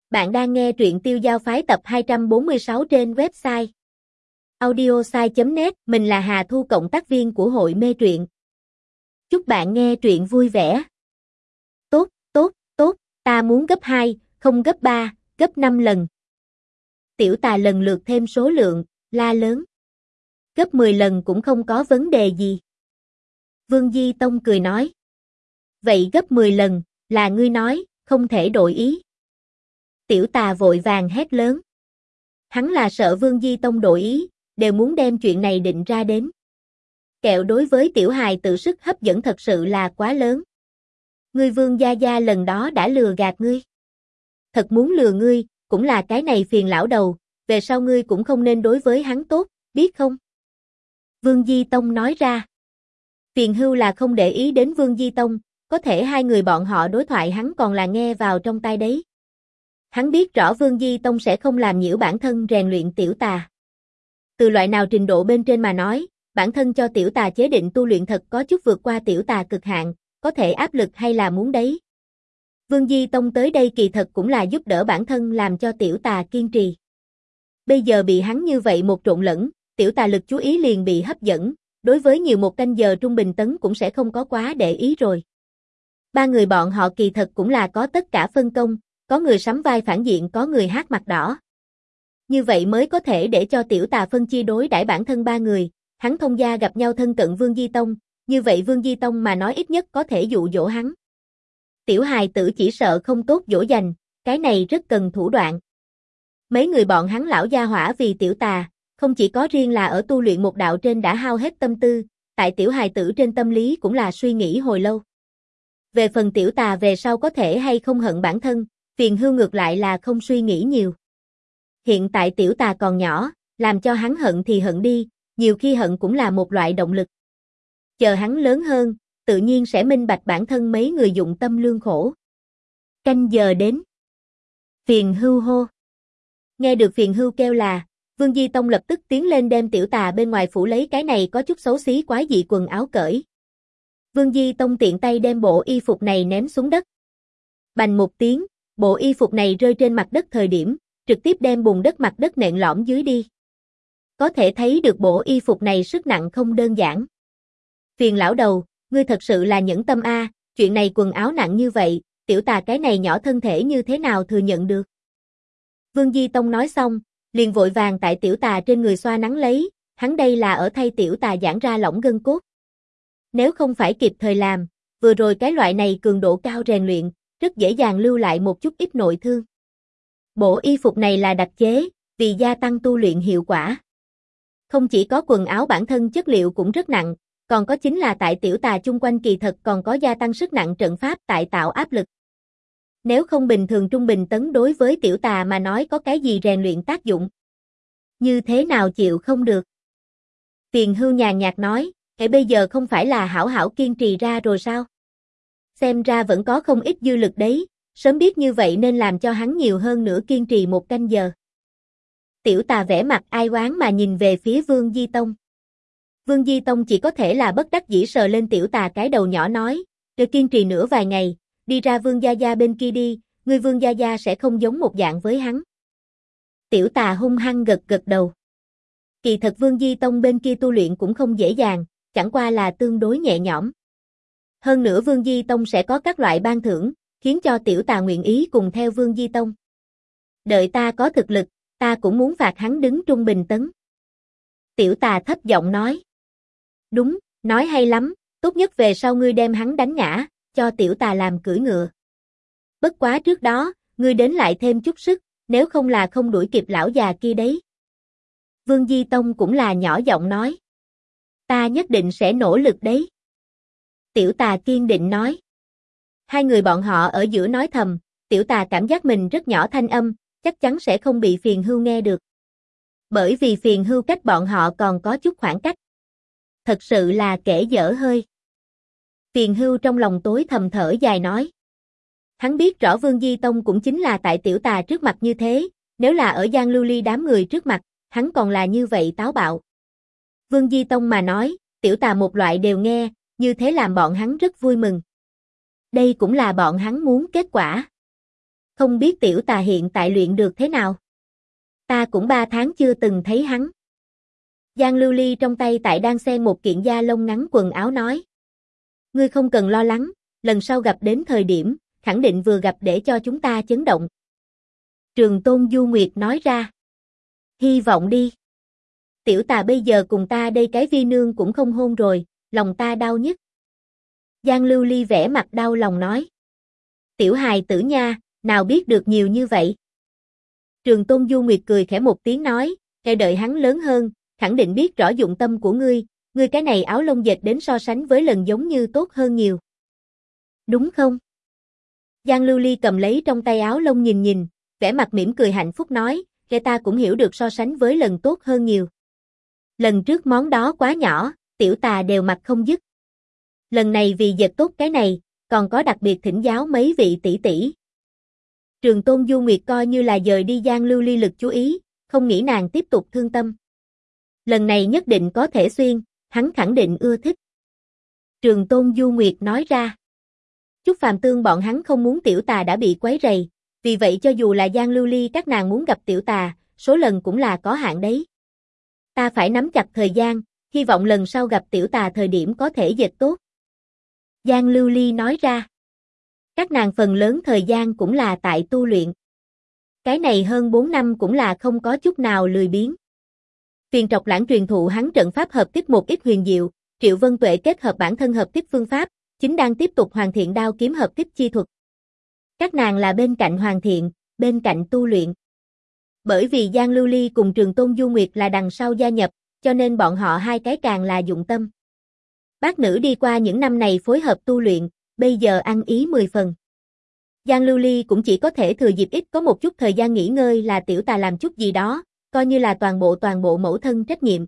Bạn đang nghe truyện Tiêu Giao Phái tập 246 trên website audiosai.net. Mình là Hà Thu, cộng tác viên của hội mê truyện. Chúc bạn nghe truyện vui vẻ. Tốt, tốt, tốt, ta muốn gấp 2, không gấp 3, gấp 5 lần. Tiểu Tà lần lượt thêm số lượng, la lớn. Gấp 10 lần cũng không có vấn đề gì. Vương Di Tông cười nói. Vậy gấp 10 lần, là ngươi nói, không thể đổi ý. Tiểu Tà vội vàng hét lớn. Hắn là sợ Vương Di Tông đổi ý, đều muốn đem chuyện này định ra đến. Kẹo đối với tiểu hài tự sức hấp dẫn thật sự là quá lớn. Ngươi Vương gia gia lần đó đã lừa gạt ngươi. Thật muốn lừa ngươi, cũng là cái này phiền lão đầu, về sau ngươi cũng không nên đối với hắn tốt, biết không? Vương Di Tông nói ra. Phiền Hưu là không để ý đến Vương Di Tông, có thể hai người bọn họ đối thoại hắn còn là nghe vào trong tai đấy. Hắn biết rõ Vương Di Tông sẽ không làm nhiễu bản thân rèn luyện Tiểu Tà. Từ loại nào trình độ bên trên mà nói, bản thân cho Tiểu Tà chế định tu luyện thật có chút vượt qua Tiểu Tà cực hạn, có thể áp lực hay là muốn đấy. Vương Di Tông tới đây kỳ thật cũng là giúp đỡ bản thân làm cho Tiểu Tà kiên trì. Bây giờ bị hắn như vậy một trộn lẫn, Tiểu Tà lực chú ý liền bị hấp dẫn, đối với nhiều một canh giờ trung bình tấn cũng sẽ không có quá để ý rồi. Ba người bọn họ kỳ thật cũng là có tất cả phân công, có người sắm vai phản diện, có người hát mặt đỏ. Như vậy mới có thể để cho Tiểu Tà phân chia đối đãi bản thân ba người, hắn thông gia gặp nhau thân cận Vương Di Tông, như vậy Vương Di Tông mà nói ít nhất có thể dụ dỗ hắn. Tiểu hài tử chỉ sợ không tốt dỗ dành, cái này rất cần thủ đoạn. Mấy người bọn hắn lão gia hỏa vì Tiểu Tà, không chỉ có riêng là ở tu luyện một đạo trên đã hao hết tâm tư, tại tiểu hài tử trên tâm lý cũng là suy nghĩ hồi lâu. Về phần Tiểu Tà về sau có thể hay không hận bản thân, Phiền Hưu ngược lại là không suy nghĩ nhiều. Hiện tại Tiểu Tà còn nhỏ, làm cho hắn hận thì hận đi, nhiều khi hận cũng là một loại động lực. Chờ hắn lớn hơn, tự nhiên sẽ minh bạch bản thân mấy người dụng tâm lương khổ. Canh giờ đến. Phiền Hưu hô. Nghe được Phiền Hưu kêu là, Vương Di Tông lập tức tiến lên đem Tiểu Tà bên ngoài phủ lấy cái này có chút xấu xí quái dị quần áo cởi. Vương Di Tông tiện tay đem bộ y phục này ném xuống đất. Bành một tiếng, bộ y phục này rơi trên mặt đất thời điểm, trực tiếp đem bùn đất mặt đất nện lõm dưới đi. Có thể thấy được bộ y phục này sức nặng không đơn giản. Phiền lão đầu, ngươi thật sự là nhẫn tâm a, chuyện này quần áo nặng như vậy, Tiểu Tà cái này nhỏ thân thể như thế nào thừa nhận được. Vương Di Tông nói xong, liền vội vàng tại Tiểu Tà trên người xoa nắng lấy, hắn đây là ở thay Tiểu Tà giãn ra lỏng gân cốt. Nếu không phải kịp thời làm, vừa rồi cái loại này cường độ cao rèn luyện, rất dễ dàng lưu lại một chút ít nội thương. Bộ y phục này là đặc chế, vì gia tăng tu luyện hiệu quả. Không chỉ có quần áo bản thân chất liệu cũng rất nặng, còn có chính là tại Tiểu Tà chung quanh kỳ thật còn có gia tăng sức nặng trận pháp tại tạo áp lực. Nếu không bình thường trung bình tấn đối với Tiểu Tà mà nói có cái gì rèn luyện tác dụng. Như thế nào chịu không được. Phiền Hưu nhàn nhạt nói, bây giờ không phải là hảo hảo kiên trì ra rồi sao? Xem ra vẫn có không ít dư lực đấy, sớm biết như vậy nên làm cho hắn nhiều hơn nữa kiên trì một canh giờ. Tiểu Tà vẻ mặt ai oán mà nhìn về phía Vương Di Tông. Vương Di Tông chỉ có thể là bất đắc dĩ sờ lên Tiểu Tà cái đầu nhỏ nói, để kiên trì nữa vài ngày, đi ra Vương Gia Gia bên kia đi, ngươi Vương Gia Gia sẽ không giống một dạng với hắn. Tiểu Tà hung hăng gật gật đầu. Kỳ thật Vương Di Tông bên kia tu luyện cũng không dễ dàng, chẳng qua là tương đối nhẹ nhõm. Hơn nữa Vương Di Tông sẽ có các loại ban thưởng, khiến cho Tiểu Tà nguyện ý cùng theo Vương Di Tông. Đợi ta có thực lực, ta cũng muốn phạt hắn đứng trung bình tấn. Tiểu Tà thấp giọng nói. Đúng, nói hay lắm, tốt nhất về sau ngươi đem hắn đánh ngã, cho Tiểu Tà làm cưỡi ngựa. Bất quá trước đó, ngươi đến lại thêm chút sức, nếu không là không đuổi kịp lão già kia đấy. Vương Di Tông cũng là nhỏ giọng nói. Ta nhất định sẽ nỗ lực đấy. Tiểu Tà kiên định nói. Hai người bọn họ ở giữa nói thầm, Tiểu Tà cảm giác mình rất nhỏ thanh âm, chắc chắn sẽ không bị Phiền Hưu nghe được. Bởi vì Phiền Hưu cách bọn họ còn có chút khoảng cách. Thật sự là kể dở hơi. Phiền Hưu trong lòng tối thầm thở dài nói. Hắn biết rõ Vương Di Tông cũng chính là tại Tiểu Tà trước mặt như thế, nếu là ở Giang Lưu Ly đám người trước mặt, hắn còn là như vậy táo bạo. Vương Di Tông mà nói, Tiểu Tà một loại đều nghe, như thế làm bọn hắn rất vui mừng. Đây cũng là bọn hắn muốn kết quả. Không biết tiểu tà hiện tại luyện được thế nào? Ta cũng 3 tháng chưa từng thấy hắn. Giang Lưu Ly trong tay tại đang xen một kiện da lông ngắn quần áo nói. Ngươi không cần lo lắng, lần sau gặp đến thời điểm, khẳng định vừa gặp để cho chúng ta chấn động. Trường Tôn Du Nguyệt nói ra. Hy vọng đi. Tiểu tà bây giờ cùng ta đây cái vi nương cũng không hôn rồi, lòng ta đau nhất. Giang Lưu Ly vẻ mặt đau lòng nói. Tiểu hài tử nha, nào biết được nhiều như vậy. Trường Tôn Du Nguyệt cười khẽ một tiếng nói, kẻ đợi hắn lớn hơn, khẳng định biết rõ dụng tâm của ngươi cái này áo lông dệt đến so sánh với lần giống như tốt hơn nhiều. Đúng không? Giang Lưu Ly cầm lấy trong tay áo lông nhìn nhìn, vẻ mặt mỉm cười hạnh phúc nói, kẻ ta cũng hiểu được so sánh với lần tốt hơn nhiều. Lần trước món đó quá nhỏ, tiểu tà đều mặc không dứt. Lần này vì dệt tốt cái này, còn có đặc biệt thỉnh giáo mấy vị tỷ tỷ. Trường Tôn Du Nguyệt coi như là dời đi Giang Lưu Ly lực chú ý, không nghĩ nàng tiếp tục thương tâm. Lần này nhất định có thể xuyên, hắn khẳng định ưa thích. Trường Tôn Du Nguyệt nói ra. Chúc Phàm Tương bọn hắn không muốn tiểu tà đã bị quấy rầy, vì vậy cho dù là Giang Lưu Ly các nàng muốn gặp tiểu tà, số lần cũng là có hạn đấy. Ta phải nắm chặt thời gian, hy vọng lần sau gặp tiểu tà thời điểm có thể dệt tốt. Giang Lưu Ly nói ra. Các nàng phần lớn thời gian cũng là tại tu luyện. Cái này hơn 4 năm cũng là không có chút nào lười biếng. Phiền Trọc Lãng truyền thụ hắn trận pháp hợp kích một ít huyền diệu, Triệu Vân Tuệ kết hợp bản thân hợp kích phương pháp, chính đang tiếp tục hoàn thiện đao kiếm hợp kích chi thuật. Các nàng là bên cạnh hoàn thiện, bên cạnh tu luyện. Bởi vì Giang Lưu Ly cùng Trường Tôn Du Nguyệt là đằng sau gia nhập, cho nên bọn họ hai cái càng là dụng tâm. Bác nữ đi qua những năm này phối hợp tu luyện, bây giờ ăn ý 10 phần. Giang Lưu Ly cũng chỉ có thể thừa dịp ít có một chút thời gian nghỉ ngơi là tiểu tà làm chút gì đó, coi như là toàn bộ mẫu thân trách nhiệm.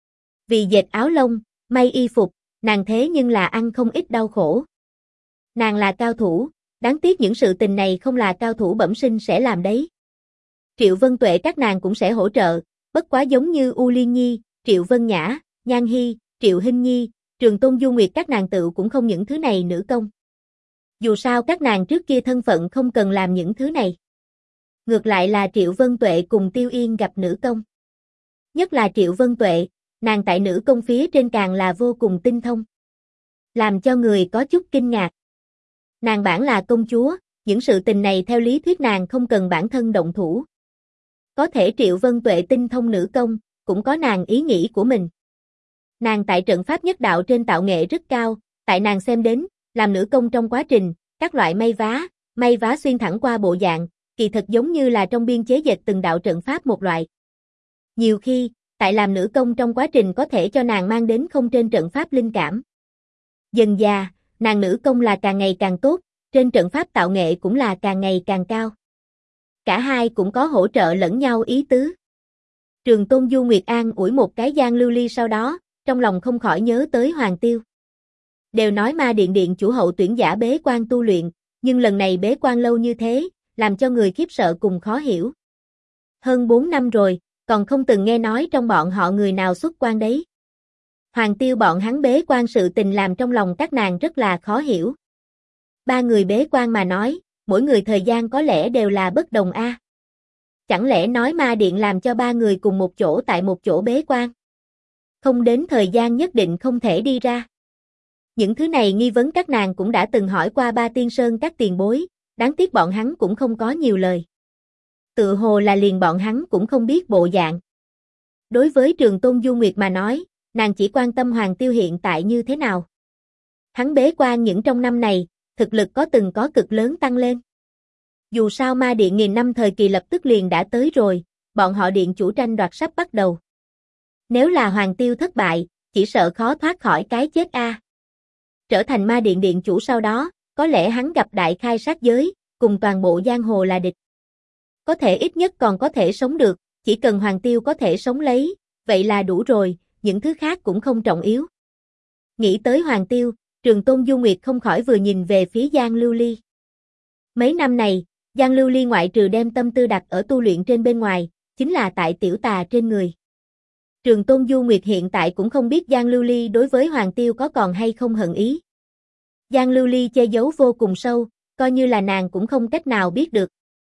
Vì dệt áo lông, may y phục, nàng thế nhưng là ăn không ít đau khổ. Nàng là cao thủ, đáng tiếc những sự tình này không là cao thủ bẩm sinh sẽ làm đấy. Triệu Vân Tuệ các nàng cũng sẽ hỗ trợ, bất quá giống như U Liên Nhi, Triệu Vân Nhã, Nhan Hy, Triệu Hinh Nhi, Trường Tôn Du Nguyệt các nàng tự cũng không những thứ này nữ công. Dù sao các nàng trước kia thân phận không cần làm những thứ này. Ngược lại là Triệu Vân Tuệ cùng Tiêu Yên gặp nữ công. Nhất là Triệu Vân Tuệ, nàng tại nữ công phía trên càng là vô cùng tinh thông. Làm cho người có chút kinh ngạc. Nàng bản là công chúa, những sự tình này theo lý thuyết nàng không cần bản thân động thủ. Có thể Triệu Vân Tuệ tinh thông nữ công, cũng có nàng ý nghĩ của mình. Nàng tại trận pháp nhất đạo trên tạo nghệ rất cao, tại nàng xem đến, làm nữ công trong quá trình, các loại may vá xuyên thẳng qua bộ dạng, kỳ thật giống như là trong biên chế dệt từng đạo trận pháp một loại. Nhiều khi, tại làm nữ công trong quá trình có thể cho nàng mang đến không trên trận pháp linh cảm. Dần dà, nàng nữ công là càng ngày càng tốt, trên trận pháp tạo nghệ cũng là càng ngày càng cao. Cả hai cũng có hỗ trợ lẫn nhau ý tứ. Trường Tôn Du Nguyệt an ủi một cái Giang Lưu Ly sau đó, trong lòng không khỏi nhớ tới Hoàng Tiêu. Đều nói Ma Điện điện chủ hậu tuyển giả bế quan tu luyện, nhưng lần này bế quan lâu như thế, làm cho người khiếp sợ cùng khó hiểu. Hơn 4 năm rồi, còn không từng nghe nói trong bọn họ người nào xuất quan đấy. Hoàng Tiêu bọn hắn bế quan sự tình làm trong lòng các nàng rất là khó hiểu. Ba người bế quan mà nói, mỗi người thời gian có lẽ đều là bất đồng a. Chẳng lẽ nói Ma Điện làm cho ba người cùng một chỗ tại một chỗ bế quan? Không đến thời gian nhất định không thể đi ra. Những thứ này nghi vấn các nàng cũng đã từng hỏi qua Ba Tiên Sơn các tiền bối, đáng tiếc bọn hắn cũng không có nhiều lời. Tự hồ là liền bọn hắn cũng không biết bộ dạng. Đối với Trường Tôn Du Nguyệt mà nói, nàng chỉ quan tâm Hoàng Tiêu hiện tại như thế nào. Hắn bế quan những trong năm này, thực lực có cực lớn tăng lên. Dù sao Ma Điện nghìn năm thời kỳ lập tức liền đã tới rồi, bọn họ điện chủ tranh đoạt sắp bắt đầu. Nếu là Hoàng Tiêu thất bại, chỉ sợ khó thoát khỏi cái chết a. Trở thành Ma Điện điện chủ sau đó, có lẽ hắn gặp đại khai sát giới, cùng toàn bộ giang hồ là địch. Có thể ít nhất còn có thể sống được, chỉ cần Hoàng Tiêu có thể sống lấy, vậy là đủ rồi, những thứ khác cũng không trọng yếu. Nghĩ tới Hoàng Tiêu, Trường Tôn Du Nguyệt không khỏi vừa nhìn về phía Giang Lưu Ly. Mấy năm này, Giang Lưu Ly ngoại trừ đem tâm tư đặt ở tu luyện trên bên ngoài, chính là tại tiểu tà trên người. Trường Tôn Du Nguyệt hiện tại cũng không biết Giang Lưu Ly đối với Hoàng Tiêu có còn hay không hận ý. Giang Lưu Ly che giấu vô cùng sâu, coi như là nàng cũng không cách nào biết được.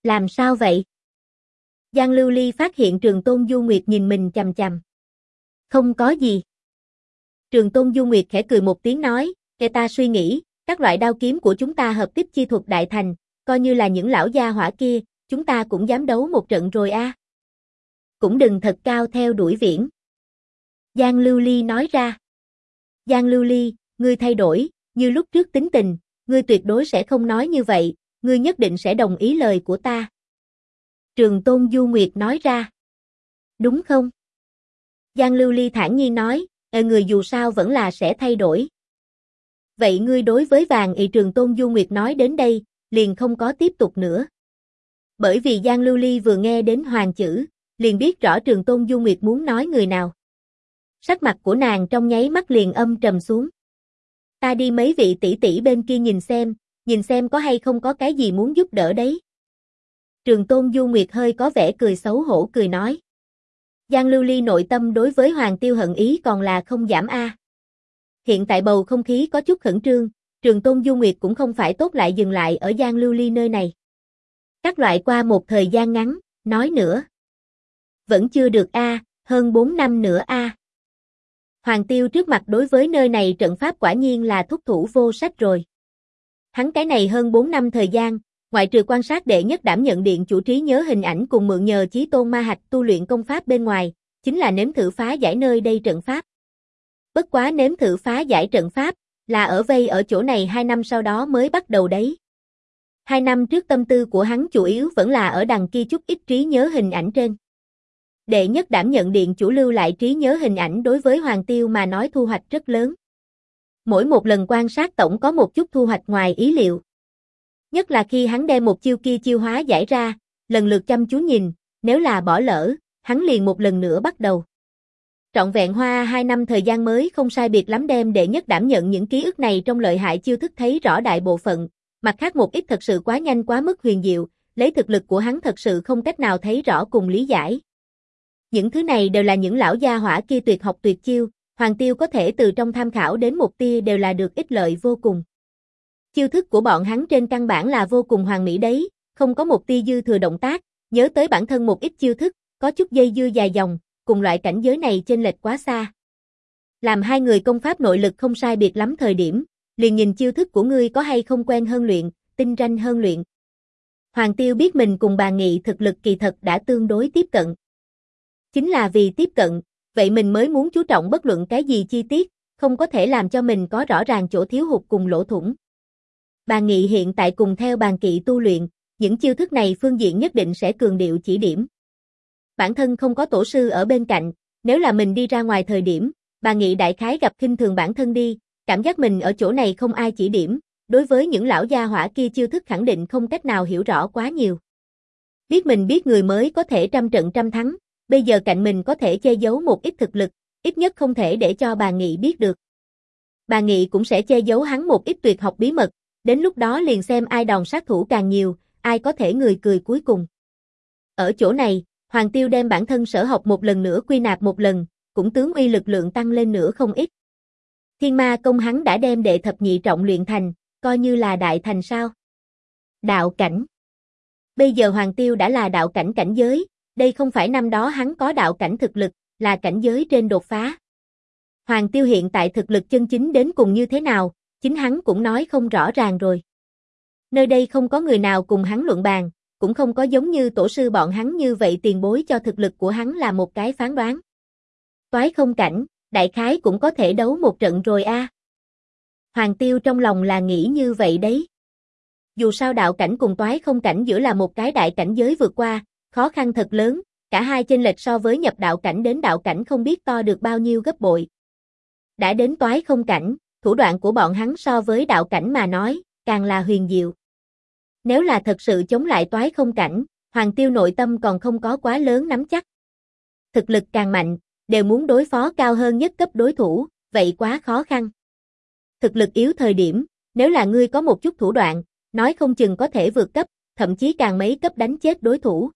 Làm sao vậy? Giang Lưu Ly phát hiện Trường Tôn Du Nguyệt nhìn mình chằm chằm. Không có gì. Trường Tôn Du Nguyệt khẽ cười một tiếng nói, "Kẻ ta suy nghĩ, các loại đao kiếm của chúng ta hợp tiếp chi thuật đại thành, coi như là những lão gia hỏa kia, chúng ta cũng dám đấu một trận rồi a." Cũng đừng thật cao theo đuổi viễn. Giang Lưu Ly nói ra. Giang Lưu Ly, ngươi thay đổi, như lúc trước tính tình, ngươi tuyệt đối sẽ không nói như vậy, ngươi nhất định sẽ đồng ý lời của ta. Trường Tôn Du Nguyệt nói ra. Đúng không? Giang Lưu Ly thản nhiên nói, người dù sao vẫn là sẽ thay đổi. Vậy ngươi đối với vàng ị Trường Tôn Du Nguyệt nói đến đây, liền không có tiếp tục nữa. Bởi vì Giang Lưu Ly vừa nghe đến hoàng chữ, liền biết rõ Trường Tôn Du Nguyệt muốn nói người nào. Sắc mặt của nàng trong nháy mắt liền âm trầm xuống. Ta đi mấy vị tỷ tỷ bên kia nhìn xem có hay không có cái gì muốn giúp đỡ đấy. Trường Tôn Du Nguyệt hơi có vẻ cười xấu hổ cười nói. Giang Lưu Ly nội tâm đối với Hoàng Tiêu hận ý còn là không giảm a. Hiện tại bầu không khí có chút khẩn trương, Trường Tôn Du Nguyệt cũng không phải tốt lại dừng lại ở Giang Lưu Ly nơi này. Các loại qua một thời gian ngắn, nói nữa. Vẫn chưa được a, hơn 4 năm nữa a. Hoàng Tiêu trước mặt đối với nơi này trận pháp quả nhiên là thúc thủ vô sách rồi. Hắn cái này hơn 4 năm thời gian, ngoại trừ quan sát đệ nhất đảm nhận điện chủ trí nhớ hình ảnh cùng mượn nhờ Chí Tôn Ma Hạch tu luyện công pháp bên ngoài, chính là nếm thử phá giải nơi đây trận pháp. Bất quá nếm thử phá giải trận pháp, là ở vây ở chỗ này 2 năm sau đó mới bắt đầu đấy. 2 năm trước tâm tư của hắn chủ yếu vẫn là ở đằng kia chút ít trí nhớ hình ảnh trên. Đệ nhất đảm nhận điện chủ lưu lại trí nhớ hình ảnh đối với Hoàng Tiêu mà nói thu hoạch rất lớn. Mỗi một lần quan sát tổng có một chút thu hoạch ngoài ý liệu. Nhất là khi hắn đem một chiêu kia chiêu hóa giải ra, lần lượt chăm chú nhìn, nếu là bỏ lỡ, hắn liền một lần nữa bắt đầu. Trọn vẹn hoa 2 năm thời gian mới không sai biệt lắm đem đệ nhất đảm nhận những ký ức này trong lợi hại chiêu thức thấy rõ đại bộ phận, mặt khác một ít thật sự quá nhanh quá mức huyền diệu, lấy thực lực của hắn thật sự không cách nào thấy rõ cùng lý giải. Những thứ này đều là những lão gia hỏa kia tuyệt học tuyệt chiêu, Hoàng Tiêu có thể từ trong tham khảo đến một tia đều là được ích lợi vô cùng. Chiêu thức của bọn hắn trên căn bản là vô cùng hoàn mỹ đấy, không có một tia dư thừa động tác, nhớ tới bản thân một ít chiêu thức, có chút dây dưa dài dòng, cùng loại cảnh giới này chênh lệch quá xa. Làm hai người công pháp nội lực không sai biệt lắm thời điểm, liền nhìn chiêu thức của ngươi có hay không quen hơn luyện, tinh ranh hơn luyện. Hoàng Tiêu biết mình cùng Bà Nghị thực lực kỳ thật đã tương đối tiếp cận. Chính là vì tiếp cận, vậy mình mới muốn chú trọng bất luận cái gì chi tiết, không có thể làm cho mình có rõ ràng chỗ thiếu hụt cùng lỗ thủng. Bà Nghị hiện tại cùng theo Bàn Kỵ tu luyện, những chiêu thức này phương diện nhất định sẽ cường điệu chỉ điểm. Bản thân không có tổ sư ở bên cạnh, nếu là mình đi ra ngoài thời điểm, Bà Nghị đại khái gặp khinh thường bản thân đi, cảm giác mình ở chỗ này không ai chỉ điểm, đối với những lão gia hỏa kia chiêu thức khẳng định không cách nào hiểu rõ quá nhiều. Biết mình biết người mới có thể trăm trận trăm thắng, bây giờ cạnh mình có thể che giấu một ít thực lực, ít nhất không thể để cho Bà Nghị biết được. Bà Nghị cũng sẽ che giấu hắn một ít tuyệt học bí mật, đến lúc đó liền xem ai đòn sát thủ càng nhiều, ai có thể người cười cuối cùng. Ở chỗ này, Hoàng Tiêu đem bản thân sở học một lần nữa quy nạp một lần, cũng tướng uy lực lượng tăng lên nữa không ít. Thiên Ma công hắn đã đem đệ thập nhị trọng luyện thành, coi như là đại thành sao? Đạo cảnh. Bây giờ Hoàng Tiêu đã là đạo cảnh cảnh giới, đây không phải năm đó hắn có đạo cảnh thực lực, là cảnh giới trên đột phá. Hoàng Tiêu hiện tại thực lực chân chính đến cùng như thế nào, chính hắn cũng nói không rõ ràng rồi. Nơi đây không có người nào cùng hắn luận bàn, cũng không có giống như tổ sư bọn hắn như vậy tiền bối cho thực lực của hắn là một cái phán đoán. Toái không cảnh, đại khái cũng có thể đấu một trận rồi a. Hoàng Tiêu trong lòng là nghĩ như vậy đấy. Dù sao đạo cảnh cùng toái không cảnh giữa là một cái đại cảnh giới vượt qua, khó khăn thật lớn, cả hai chênh lệch so với nhập đạo cảnh đến đạo cảnh không biết to được bao nhiêu gấp bội. Đã đến toái không cảnh, thủ đoạn của bọn hắn so với đạo cảnh mà nói, càng là huyền diệu. Nếu là thật sự chống lại toái không cảnh, Hoàng Tiêu nội tâm còn không có quá lớn nắm chắc. Thực lực càng mạnh, đều muốn đối phó cao hơn nhất cấp đối thủ, vậy quá khó khăn. Thực lực yếu thời điểm, nếu là ngươi có một chút thủ đoạn, nói không chừng có thể vượt cấp, thậm chí càng mấy cấp đánh chết đối thủ.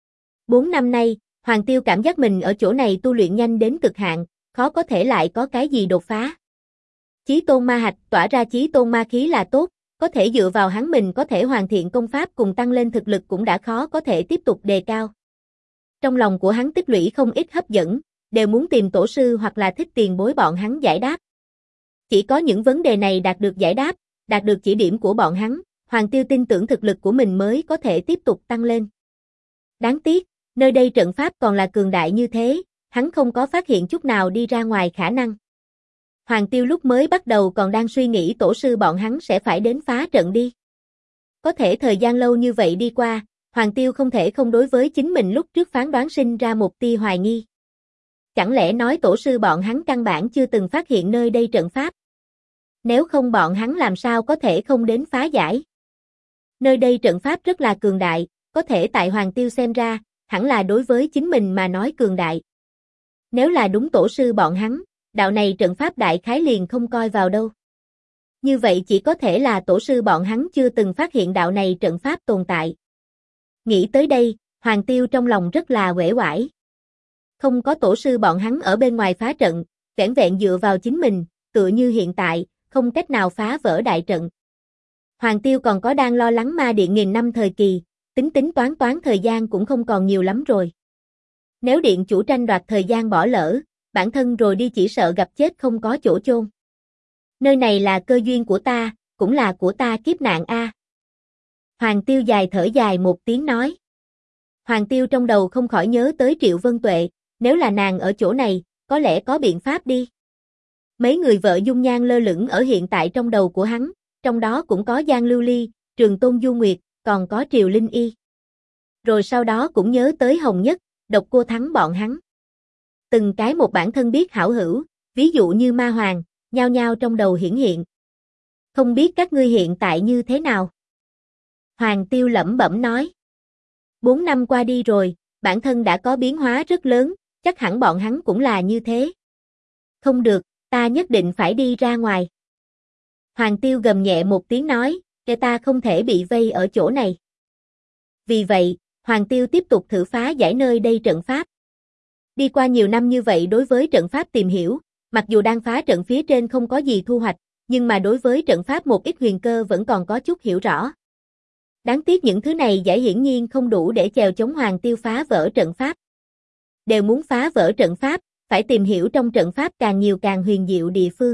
4 năm nay, Hoàng Tiêu cảm giác mình ở chỗ này tu luyện nhanh đến cực hạn, khó có thể lại có cái gì đột phá. Chí Tôn Ma Hạch tỏa ra Chí Tôn Ma khí là tốt, Có thể dựa vào hắn mình có thể hoàn thiện công pháp cùng tăng lên thực lực cũng đã khó có thể tiếp tục đề cao. Trong lòng của hắn tích lũy không ít hấp dẫn, đều muốn tìm tổ sư hoặc là thích tiền bối bọn hắn giải đáp. Chỉ có những vấn đề này đạt được giải đáp, đạt được chỉ điểm của bọn hắn, Hoàng Tiêu tin tưởng thực lực của mình mới có thể tiếp tục tăng lên. Đáng tiếc, nơi đây trận pháp còn là cường đại như thế, hắn không có phát hiện chút nào đi ra ngoài khả năng. Hoàng Tiêu lúc mới bắt đầu còn đang suy nghĩ tổ sư bọn hắn sẽ phải đến phá trận đi. Có thể thời gian lâu như vậy đi qua, Hoàng Tiêu không thể không đối với chính mình lúc trước phán đoán sinh ra một tia hoài nghi. Chẳng lẽ nói tổ sư bọn hắn căn bản chưa từng phát hiện nơi đây trận pháp? Nếu không bọn hắn làm sao có thể không đến phá giải? Nơi đây trận pháp rất là cường đại, có thể tại Hoàng Tiêu xem ra, hẳn là đối với chính mình mà nói cường đại. Nếu là đúng tổ sư bọn hắn, đạo này trận pháp đại khái liền không coi vào đâu. Như vậy chỉ có thể là tổ sư bọn hắn chưa từng phát hiện đạo này trận pháp tồn tại. Nghĩ tới đây, Hoàng Tiêu trong lòng rất là uể oải. Không có tổ sư bọn hắn ở bên ngoài phá trận, vẻn vẹn dựa vào chính mình, tựa như hiện tại, không cách nào phá vỡ đại trận. Hoàng Tiêu còn có đang lo lắng ma điện nghìn năm thời kỳ, tính toán thời gian cũng không còn nhiều lắm rồi. Nếu điện chủ tranh đoạt thời gian bỏ lỡ, bản thân rồi đi chỉ sợ gặp chết không có chỗ chôn. Nơi này là cơ duyên của ta, cũng là của ta kiếp nạn a. Hoàng Tiêu dài thở dài một tiếng nói. Hoàng Tiêu trong đầu không khỏi nhớ tới Triệu Vân Tuệ, nếu là nàng ở chỗ này, có lẽ có biện pháp đi. Mấy người vợ dung nhan lơ lửng ở hiện tại trong đầu của hắn, trong đó cũng có Giang Lưu Ly, Trường Tôn Du Nguyệt, còn có Triều Linh Y. Rồi sau đó cũng nhớ tới Hồng Nhất, Độc Cô Thắng bọn hắn. Từng cái một bản thân biết hảo hữu, ví dụ như Ma Hoàng, nhao nhao trong đầu hiển hiện. Không biết các ngươi hiện tại như thế nào? Hoàng Tiêu lẩm bẩm nói. 4 năm qua đi rồi, bản thân đã có biến hóa rất lớn, chắc hẳn bọn hắn cũng là như thế. Không được, ta nhất định phải đi ra ngoài. Hoàng Tiêu gầm nhẹ một tiếng nói, để ta không thể bị vây ở chỗ này. Vì vậy, Hoàng Tiêu tiếp tục thử phá giải nơi đây trận pháp. Đi qua nhiều năm như vậy đối với trận pháp tìm hiểu, mặc dù đang phá trận phía trên không có gì thu hoạch, nhưng mà đối với trận pháp một ít huyền cơ vẫn còn có chút hiểu rõ. Đáng tiếc những thứ này giải hiển nhiên không đủ để chèo chống Hoàng Tiêu phá vỡ trận pháp. Đều muốn phá vỡ trận pháp, phải tìm hiểu trong trận pháp càng nhiều càng huyền diệu địa phương.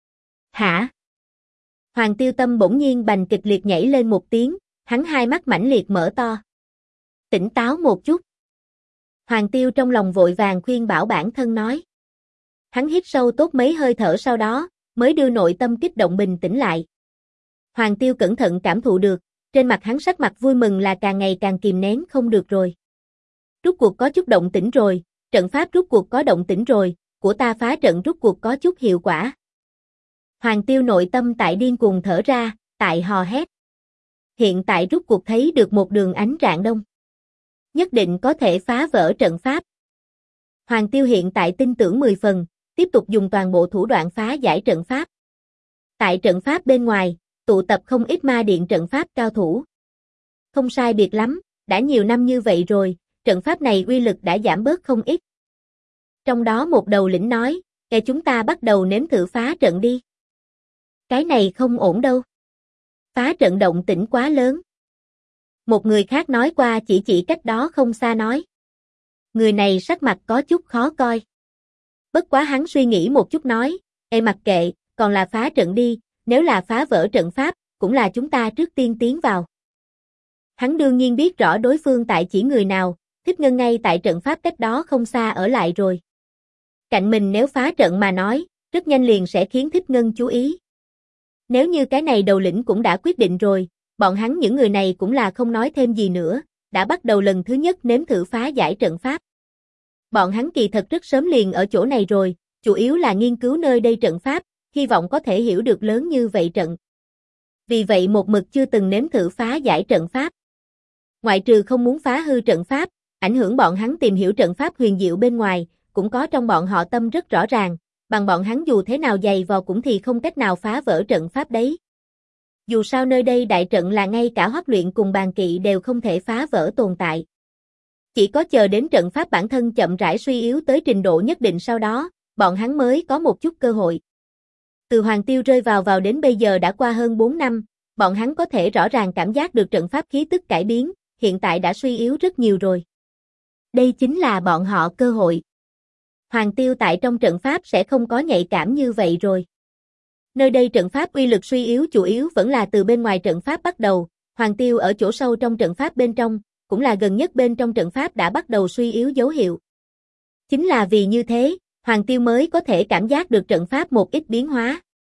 Hả? Hoàng Tiêu tâm bỗng nhiên bành kịch liệt nhảy lên một tiếng, hắn hai mắt mãnh liệt mở to. Tỉnh táo một chút. Hoàng Tiêu trong lòng vội vàng khuyên bảo bản thân nói. Hắn hít sâu tốt mấy hơi thở sau đó, mới đưa nội tâm kích động bình tĩnh lại. Hoàng Tiêu cẩn thận cảm thụ được, trên mặt hắn sắc mặt vui mừng là càng ngày càng kìm nén không được rồi. Rút cuộc có chút động tĩnh rồi, trận pháp rút cuộc có động tĩnh rồi, của ta phá trận rút cuộc có chút hiệu quả. Hoàng Tiêu nội tâm tại điên cuồng thở ra, tại hò hét. Hiện tại rút cuộc thấy được một đường ánh rạng đông. Nhất định có thể phá vỡ trận pháp. Hoàng Tiêu hiện tại tin tưởng 10 phần, tiếp tục dùng toàn bộ thủ đoạn phá giải trận pháp. Tại trận pháp bên ngoài, tụ tập không ít ma điện trận pháp cao thủ. Không sai biệt lắm, đã nhiều năm như vậy rồi, trận pháp này uy lực đã giảm bớt không ít. Trong đó một đầu lĩnh nói, chúng ta bắt đầu nếm thử phá trận đi. Cái này không ổn đâu. Phá trận động tĩnh quá lớn. Một người khác nói qua chỉ cách đó không xa nói. Người này sắc mặt có chút khó coi. Bất quá hắn suy nghĩ một chút nói, mặc kệ, còn là phá trận đi, nếu là phá vỡ trận pháp, cũng là chúng ta trước tiên tiến vào. Hắn đương nhiên biết rõ đối phương tại chỉ người nào, Thích Ngân ngay tại trận pháp cách đó không xa ở lại rồi. Cạnh mình nếu phá trận mà nói, rất nhanh liền sẽ khiến Thích Ngân chú ý. Nếu như cái này đầu lĩnh cũng đã quyết định rồi, bọn hắn những người này cũng là không nói thêm gì nữa, đã bắt đầu lần thứ nhất nếm thử phá giải trận pháp. Bọn hắn kỳ thật rất sớm liền ở chỗ này rồi, chủ yếu là nghiên cứu nơi đây trận pháp, hy vọng có thể hiểu được lớn như vậy trận. Vì vậy một mực chưa từng nếm thử phá giải trận pháp. Ngoại trừ không muốn phá hư trận pháp, ảnh hưởng bọn hắn tìm hiểu trận pháp huyền diệu bên ngoài, cũng có trong bọn họ tâm rất rõ ràng, bằng bọn hắn dù thế nào dày vò cũng thì không cách nào phá vỡ trận pháp đấy. Dù sao nơi đây đại trận là ngay cả Hoắc Luyện cùng Bàn Kỵ đều không thể phá vỡ tồn tại. Chỉ có chờ đến trận pháp bản thân chậm rãi suy yếu tới trình độ nhất định sau đó, bọn hắn mới có một chút cơ hội. Từ Hoàng Tiêu rơi vào đến bây giờ đã qua hơn 4 năm, bọn hắn có thể rõ ràng cảm giác được trận pháp khí tức cải biến, hiện tại đã suy yếu rất nhiều rồi. Đây chính là bọn họ cơ hội. Hoàng Tiêu tại trong trận pháp sẽ không có nhạy cảm như vậy rồi. Nơi đây trận pháp uy lực suy yếu chủ yếu vẫn là từ bên ngoài trận pháp bắt đầu, Hoàng Tiêu ở chỗ sâu trong trận pháp bên trong, cũng là gần nhất bên trong trận pháp đã bắt đầu suy yếu dấu hiệu. Chính là vì như thế, Hoàng Tiêu mới có thể cảm giác được trận pháp một ít biến hóa,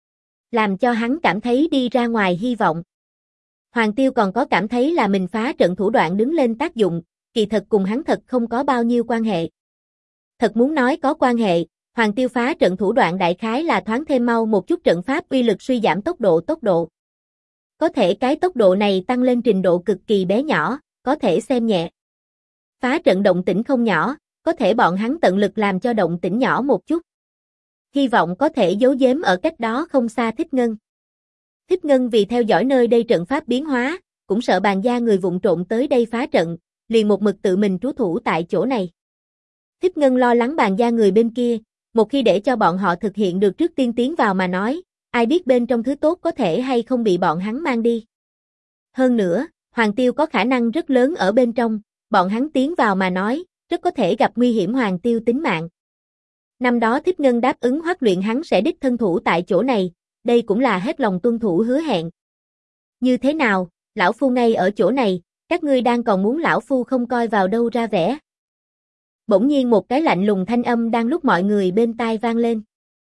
làm cho hắn cảm thấy đi ra ngoài hy vọng. Hoàng Tiêu còn có cảm thấy là mình phá trận thủ đoạn đứng lên tác dụng, kỳ thật cùng hắn thật không có bao nhiêu quan hệ. Thật muốn nói có quan hệ, Hoàng Tiêu phá trận thủ đoạn đại khái là thoáng thêm mau một chút trận pháp uy lực suy giảm tốc độ. Có thể cái tốc độ này tăng lên trình độ cực kỳ bé nhỏ, có thể xem nhẹ. Phá trận động tĩnh không nhỏ, có thể bọn hắn tận lực làm cho động tĩnh nhỏ một chút. Hy vọng có thể giấu giếm ở cách đó không xa Thích Ngân. Thích Ngân vì theo dõi nơi đây trận pháp biến hóa, cũng sợ Bàn gia người vụng trộn tới đây phá trận, liền một mực tự mình trú thủ tại chỗ này. Thích Ngân lo lắng Bàn gia người bên kia, một khi để cho bọn họ thực hiện được trước tiên tiến vào mà nói, ai biết bên trong thứ tốt có thể hay không bị bọn hắn mang đi. Hơn nữa, Hoàng Tiêu có khả năng rất lớn ở bên trong, bọn hắn tiến vào mà nói, rất có thể gặp nguy hiểm Hoàng Tiêu tính mạng. Năm đó Thích Ngân đáp ứng Hoắc Luyện hắn sẽ đích thân thủ tại chỗ này, đây cũng là hết lòng tuân thủ hứa hẹn. Như thế nào, lão phu ngay ở chỗ này, các ngươi đang còn muốn lão phu không coi vào đâu ra vẻ. Bỗng nhiên một cái lạnh lùng thanh âm đang lúc mọi người bên tai vang lên.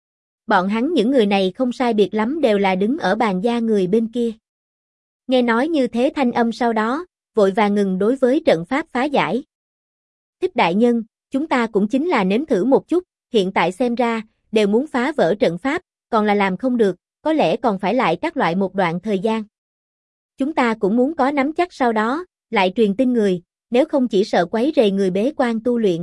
Bọn hắn những người này không sai biệt lắm đều là đứng ở Bàn gia người bên kia. Nghe nói như thế thanh âm sau đó, vội vàng ngừng đối với trận pháp phá giải. Thích đại nhân, chúng ta cũng chính là nếm thử một chút, hiện tại xem ra, đều muốn phá vỡ trận pháp, còn là làm không được, có lẽ còn phải lại các loại một đoạn thời gian. Chúng ta cũng muốn có nắm chắc sau đó, lại truyền tin người, nếu không chỉ sợ quấy rầy người bế quan tu luyện.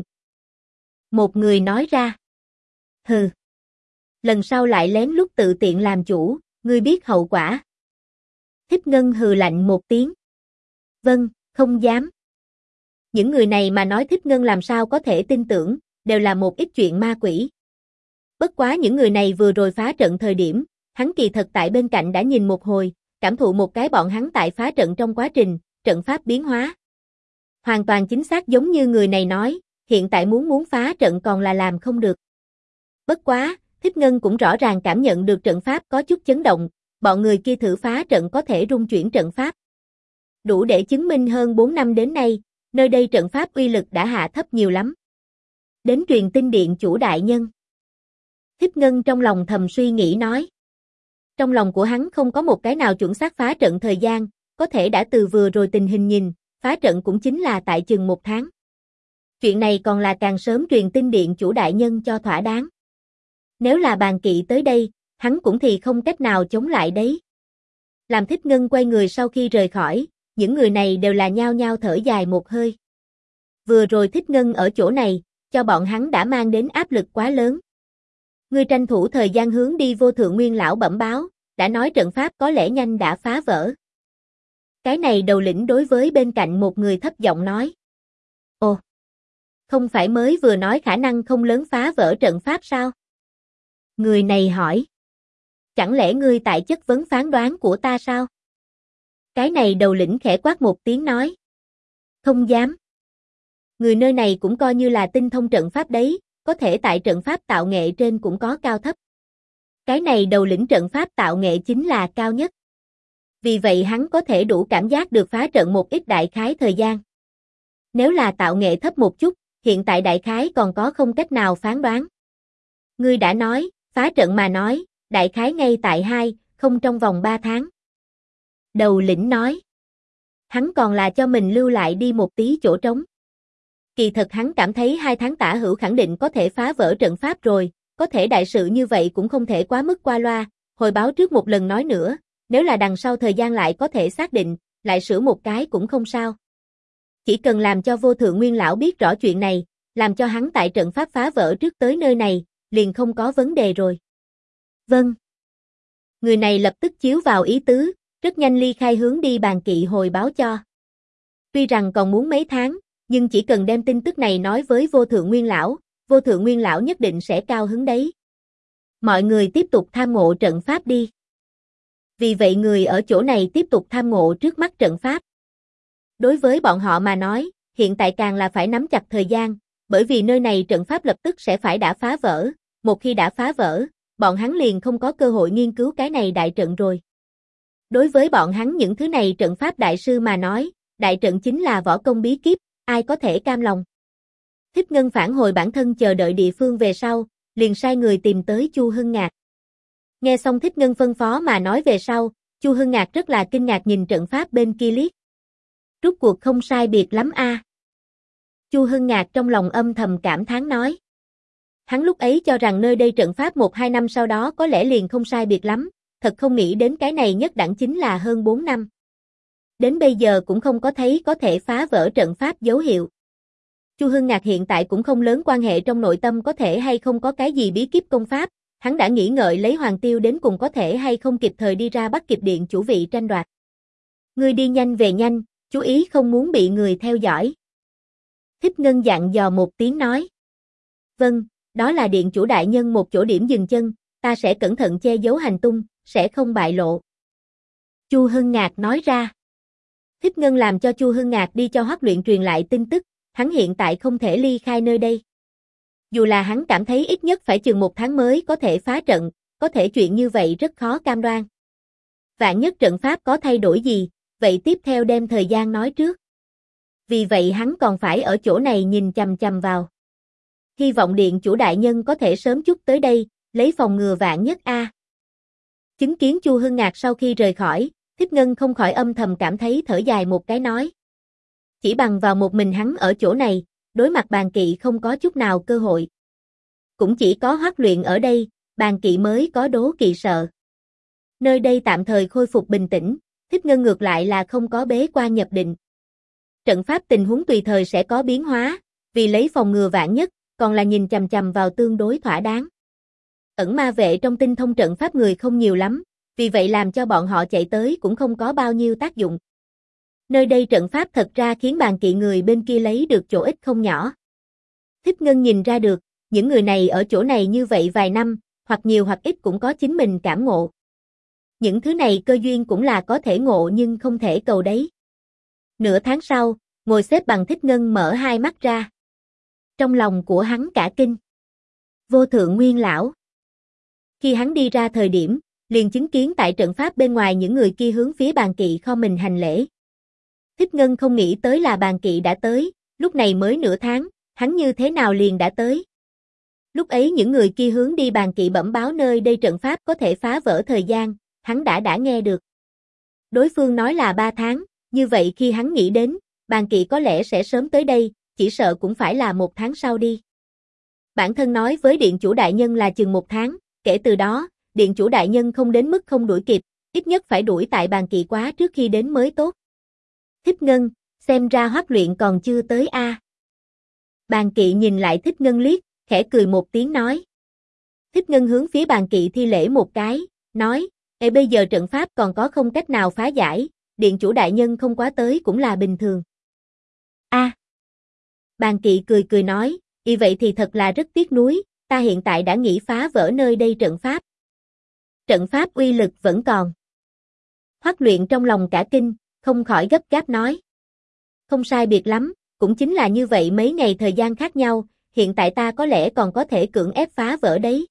Một người nói ra. Hừ. Lần sau lại lén lút tự tiện làm chủ, ngươi biết hậu quả. Thích Ngân hừ lạnh một tiếng. Vâng, không dám. Những người này mà nói Thích Ngân làm sao có thể tin tưởng, đều là một ít chuyện ma quỷ. Bất quá những người này vừa rồi phá trận thời điểm, hắn kỳ thật tại bên cạnh đã nhìn một hồi, cảm thụ một cái bọn hắn tại phá trận trong quá trình, trận pháp biến hóa. Hoàn toàn chính xác giống như người này nói, hiện tại muốn phá trận còn là làm không được. Bất quá, Thích Ngân cũng rõ ràng cảm nhận được trận pháp có chút chấn động, bọn người kia thử phá trận có thể rung chuyển trận pháp. Đủ để chứng minh hơn 4 năm đến nay, nơi đây trận pháp uy lực đã hạ thấp nhiều lắm. Đến truyền tin điện chủ đại nhân. Thích Ngân trong lòng thầm suy nghĩ nói. Trong lòng của hắn không có một cái nào chuẩn xác phá trận thời gian, có thể đã từ vừa rồi tình hình nhìn, phá trận cũng chính là tại chừng 1 tháng. Chuyện này còn là càng sớm truyền tin điện chủ đại nhân cho thỏa đáng. Nếu là Bàn Kỵ tới đây, hắn cũng thì không cách nào chống lại đấy. Làm Thích Ngân quay người sau khi rời khỏi, những người này đều là nhao nhao thở dài một hơi. Vừa rồi Thích Ngân ở chỗ này, cho bọn hắn đã mang đến áp lực quá lớn. Ngươi tranh thủ thời gian hướng đi Vô Thượng Nguyên lão bẩm báo, đã nói trận pháp có lẽ nhanh đã phá vỡ. Cái này đầu lĩnh đối với bên cạnh một người thấp giọng nói. Ồ, không phải mới vừa nói khả năng không lớn phá vỡ trận pháp sao? Người này hỏi. Chẳng lẽ ngươi tại chất vấn phán đoán của ta sao? Cái này đầu lĩnh khẽ quát một tiếng nói. Không dám. Người nơi này cũng coi như là tinh thông trận pháp đấy, có thể tại trận pháp tạo nghệ trên cũng có cao thấp. Cái này đầu lĩnh trận pháp tạo nghệ chính là cao nhất. Vì vậy hắn có thể đủ cảm giác được phá trận một ít đại khái thời gian. Nếu là tạo nghệ thấp một chút, hiện tại đại khái còn có không cách nào phán đoán. Ngươi đã nói, phá trận mà nói, đại khái ngay tại không trong vòng 3 tháng. Đầu lĩnh nói. Hắn còn là cho mình lưu lại đi một tí chỗ trống. Kỳ thật hắn cảm thấy 2 tháng tả hữu khẳng định có thể phá vỡ trận pháp rồi, có thể đại sự như vậy cũng không thể quá mức qua loa, hồi báo trước một lần nói nữa, nếu là đằng sau thời gian lại có thể xác định, lại sửa một cái cũng không sao. Chỉ cần làm cho Vô Thượng Nguyên lão biết rõ chuyện này, làm cho hắn tại trận pháp phá vỡ trước tới nơi này, liền không có vấn đề rồi. Vâng. Người này lập tức chiếu vào ý tứ, rất nhanh ly khai hướng đi Bàn Kỵ hồi báo cho. Tuy rằng còn muốn mấy tháng, nhưng chỉ cần đem tin tức này nói với Vô Thượng Nguyên lão nhất định sẽ cao hứng đấy. Mọi người tiếp tục tham ngộ trận pháp đi. Vì vậy người ở chỗ này tiếp tục tham ngộ trước mắt trận pháp. Đối với bọn họ mà nói, hiện tại càng là phải nắm chặt thời gian, bởi vì nơi này trận pháp lập tức sẽ phải đã phá vỡ, một khi đã phá vỡ, bọn hắn liền không có cơ hội nghiên cứu cái này đại trận rồi. Đối với bọn hắn những thứ này trận pháp đại sư mà nói, đại trận chính là võ công bí kíp, ai có thể cam lòng. Thích Ngân phản hồi bản thân chờ đợi địa phương về sau, liền sai người tìm tới Chu Hưng Ngạc. Nghe xong Thích Ngân phân phó mà nói về sau, Chu Hưng Ngạc rất là kinh ngạc nhìn trận pháp bên kia liếc. Rút cuộc không sai biệt lắm a. Chu Hưng Ngạc trong lòng âm thầm cảm thán nói. Hắn lúc ấy cho rằng nơi đây trận pháp 1-2 năm sau đó có lẽ liền không sai biệt lắm, thật không nghĩ đến cái này nhất đẳng chính là hơn 4 năm. Đến bây giờ cũng không có thấy có thể phá vỡ trận pháp dấu hiệu. Chu Hưng Ngạc hiện tại cũng không lớn quan hệ trong nội tâm có thể hay không có cái gì bí kíp công pháp, hắn đã nghĩ ngợi lấy Hoàng Tiêu đến cùng có thể hay không kịp thời đi ra bắt kịp điện chủ vị tranh đoạt. Ngươi đi nhanh về nhanh, chú ý không muốn bị người theo dõi. Thích Ngân dặn dò một tiếng nói. Vâng, đó là điện chủ đại nhân một chỗ điểm dừng chân, ta sẽ cẩn thận che giấu hành tung, sẽ không bại lộ. Chu Hưng Ngạc nói ra. Thích Ngân làm cho Chu Hưng Ngạc đi cho Hoắc Luyện truyền lại tin tức, hắn hiện tại không thể ly khai nơi đây. Dù là hắn cảm thấy ít nhất phải chừng 1 tháng mới có thể phá trận, có thể chuyện như vậy rất khó cam đoan. Vạn nhất trận pháp có thay đổi gì, vậy tiếp theo đem thời gian nói trước. Vì vậy hắn còn phải ở chỗ này nhìn chằm chằm vào. Hy vọng điện chủ đại nhân có thể sớm chút tới đây, lấy phòng ngừa vạn nhất a. Chứng kiến Chu Hưng Ngạc sau khi rời khỏi, Thích Ngân không khỏi âm thầm cảm thấy thở dài một cái nói. Chỉ bằng vào một mình hắn ở chỗ này, đối mặt Bàn Kỵ không có chút nào cơ hội. Cũng chỉ có Hoắc Luyện ở đây, Bàn Kỵ mới có đố kỵ sợ. Nơi đây tạm thời khôi phục bình tĩnh, Thích Ngân ngược lại là không có bế quan nhập định. Trận pháp tình huống tùy thời sẽ có biến hóa, vì lấy phòng ngừa vạn nhất, còn là nhìn chằm chằm vào tương đối thỏa đáng. Ẩn ma vệ trong tinh thông trận pháp người không nhiều lắm, vì vậy làm cho bọn họ chạy tới cũng không có bao nhiêu tác dụng. Nơi đây trận pháp thật ra khiến Bàn Kỵ người bên kia lấy được chỗ ích không nhỏ. Thích Ngân nhìn ra được, những người này ở chỗ này như vậy vài năm, hoặc nhiều hoặc ít cũng có chính mình cảm ngộ. Những thứ này cơ duyên cũng là có thể ngộ nhưng không thể cầu đấy. Nửa tháng sau, ngồi xếp bằng Thích Ngân mở hai mắt ra. Trong lòng của hắn cả kinh. Vô thượng nguyên lão. Khi hắn đi ra thời điểm, liền chứng kiến tại trận pháp bên ngoài những người kia hướng phía Bàn Kỵ kho mình hành lễ. Thích Ngân không nghĩ tới là Bàn Kỵ đã tới, lúc này mới nửa tháng, hắn như thế nào liền đã tới. Lúc ấy những người kia hướng đi Bàn Kỵ bẩm báo nơi đây trận pháp có thể phá vỡ thời gian, hắn đã nghe được. Đối phương nói là 3 tháng, như vậy khi hắn nghĩ đến, Bàn Kỵ có lẽ sẽ sớm tới đây, chỉ sợ cũng phải là 1 tháng sau đi. Bản thân nói với điện chủ đại nhân là chừng 1 tháng, kể từ đó, điện chủ đại nhân không đến mức không đuổi kịp, ít nhất phải đuổi tại Bàn Kỵ quá trước khi đến mới tốt. Thích Ngân, xem ra Hoắc Luyện còn chưa tới a. Bàn Kỵ nhìn lại Thích Ngân liếc, khẽ cười một tiếng nói. Thích Ngân hướng phía Bàn Kỵ thi lễ một cái, nói, bây giờ trận pháp còn có không cách nào phá giải, điện chủ đại nhân không quá tới cũng là bình thường. A. Bàn Kỵ cười nói, vậy thì thật là rất tiếc nuối, ta hiện tại đã nghĩ phá vỡ nơi đây trận pháp. Trận pháp uy lực vẫn còn. Hoắc Luyện trong lòng cả kinh, không khỏi gấp gáp nói. Không sai biệt lắm, cũng chính là như vậy mấy ngày thời gian khác nhau, hiện tại ta có lẽ còn có thể cưỡng ép phá vỡ đấy.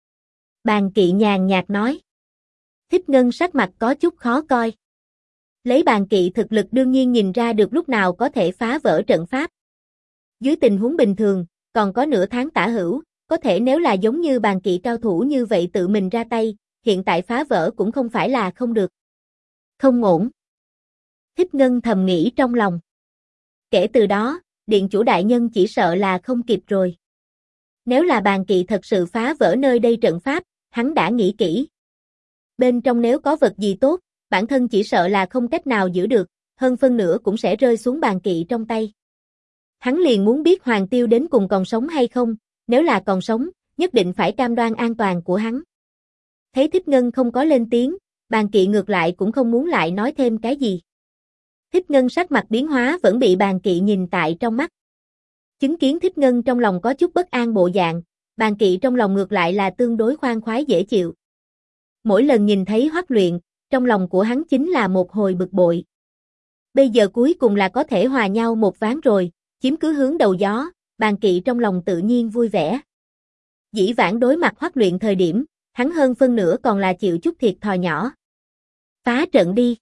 Bàn Kỵ nhàn nhạt nói. Thích Ngân sắc mặt có chút khó coi. Lấy Bàn Kỵ thực lực đương nhiên nhìn ra được lúc nào có thể phá vỡ trận pháp. Dưới tình huống bình thường, còn có nửa tháng tả hữu, có thể nếu là giống như Bàn Kỵ cao thủ như vậy tự mình ra tay, hiện tại phá vỡ cũng không phải là không được. Không ổn. Thích Ngân thầm nghĩ trong lòng. Kể từ đó, điện chủ đại nhân chỉ sợ là không kịp rồi. Nếu là Bàn Kỵ thật sự phá vỡ nơi đây trận pháp, hắn đã nghĩ kỹ. Bên trong nếu có vật gì tốt, bản thân chỉ sợ là không cách nào giữ được, hơn phân nửa cũng sẽ rơi xuống Bàn Kỵ trong tay. Hắn liền muốn biết Hoàng Tiêu đến cùng còn sống hay không, nếu là còn sống, nhất định phải cam đoan an toàn của hắn. Thấy Thích Ngân không có lên tiếng, Bàn Kỵ ngược lại cũng không muốn lại nói thêm cái gì. Thích Ngân sắc mặt biến hóa vẫn bị Bàn Kỵ nhìn tại trong mắt. Chứng kiến Thích Ngân trong lòng có chút bất an bộ dạng, Bàn Kỵ trong lòng ngược lại là tương đối khoan khoái dễ chịu. Mỗi lần nhìn thấy Hoắc Luyện, trong lòng của hắn chính là một hồi bực bội. Bây giờ cuối cùng là có thể hòa nhau một ván rồi, chiếm cứ hướng đầu gió, Bàn Kỵ trong lòng tự nhiên vui vẻ. Dĩ vãng đối mặt Hoắc Luyện thời điểm, hắn hơn phân nửa còn là chịu chút thiệt thòi nhỏ. Phá trận đi.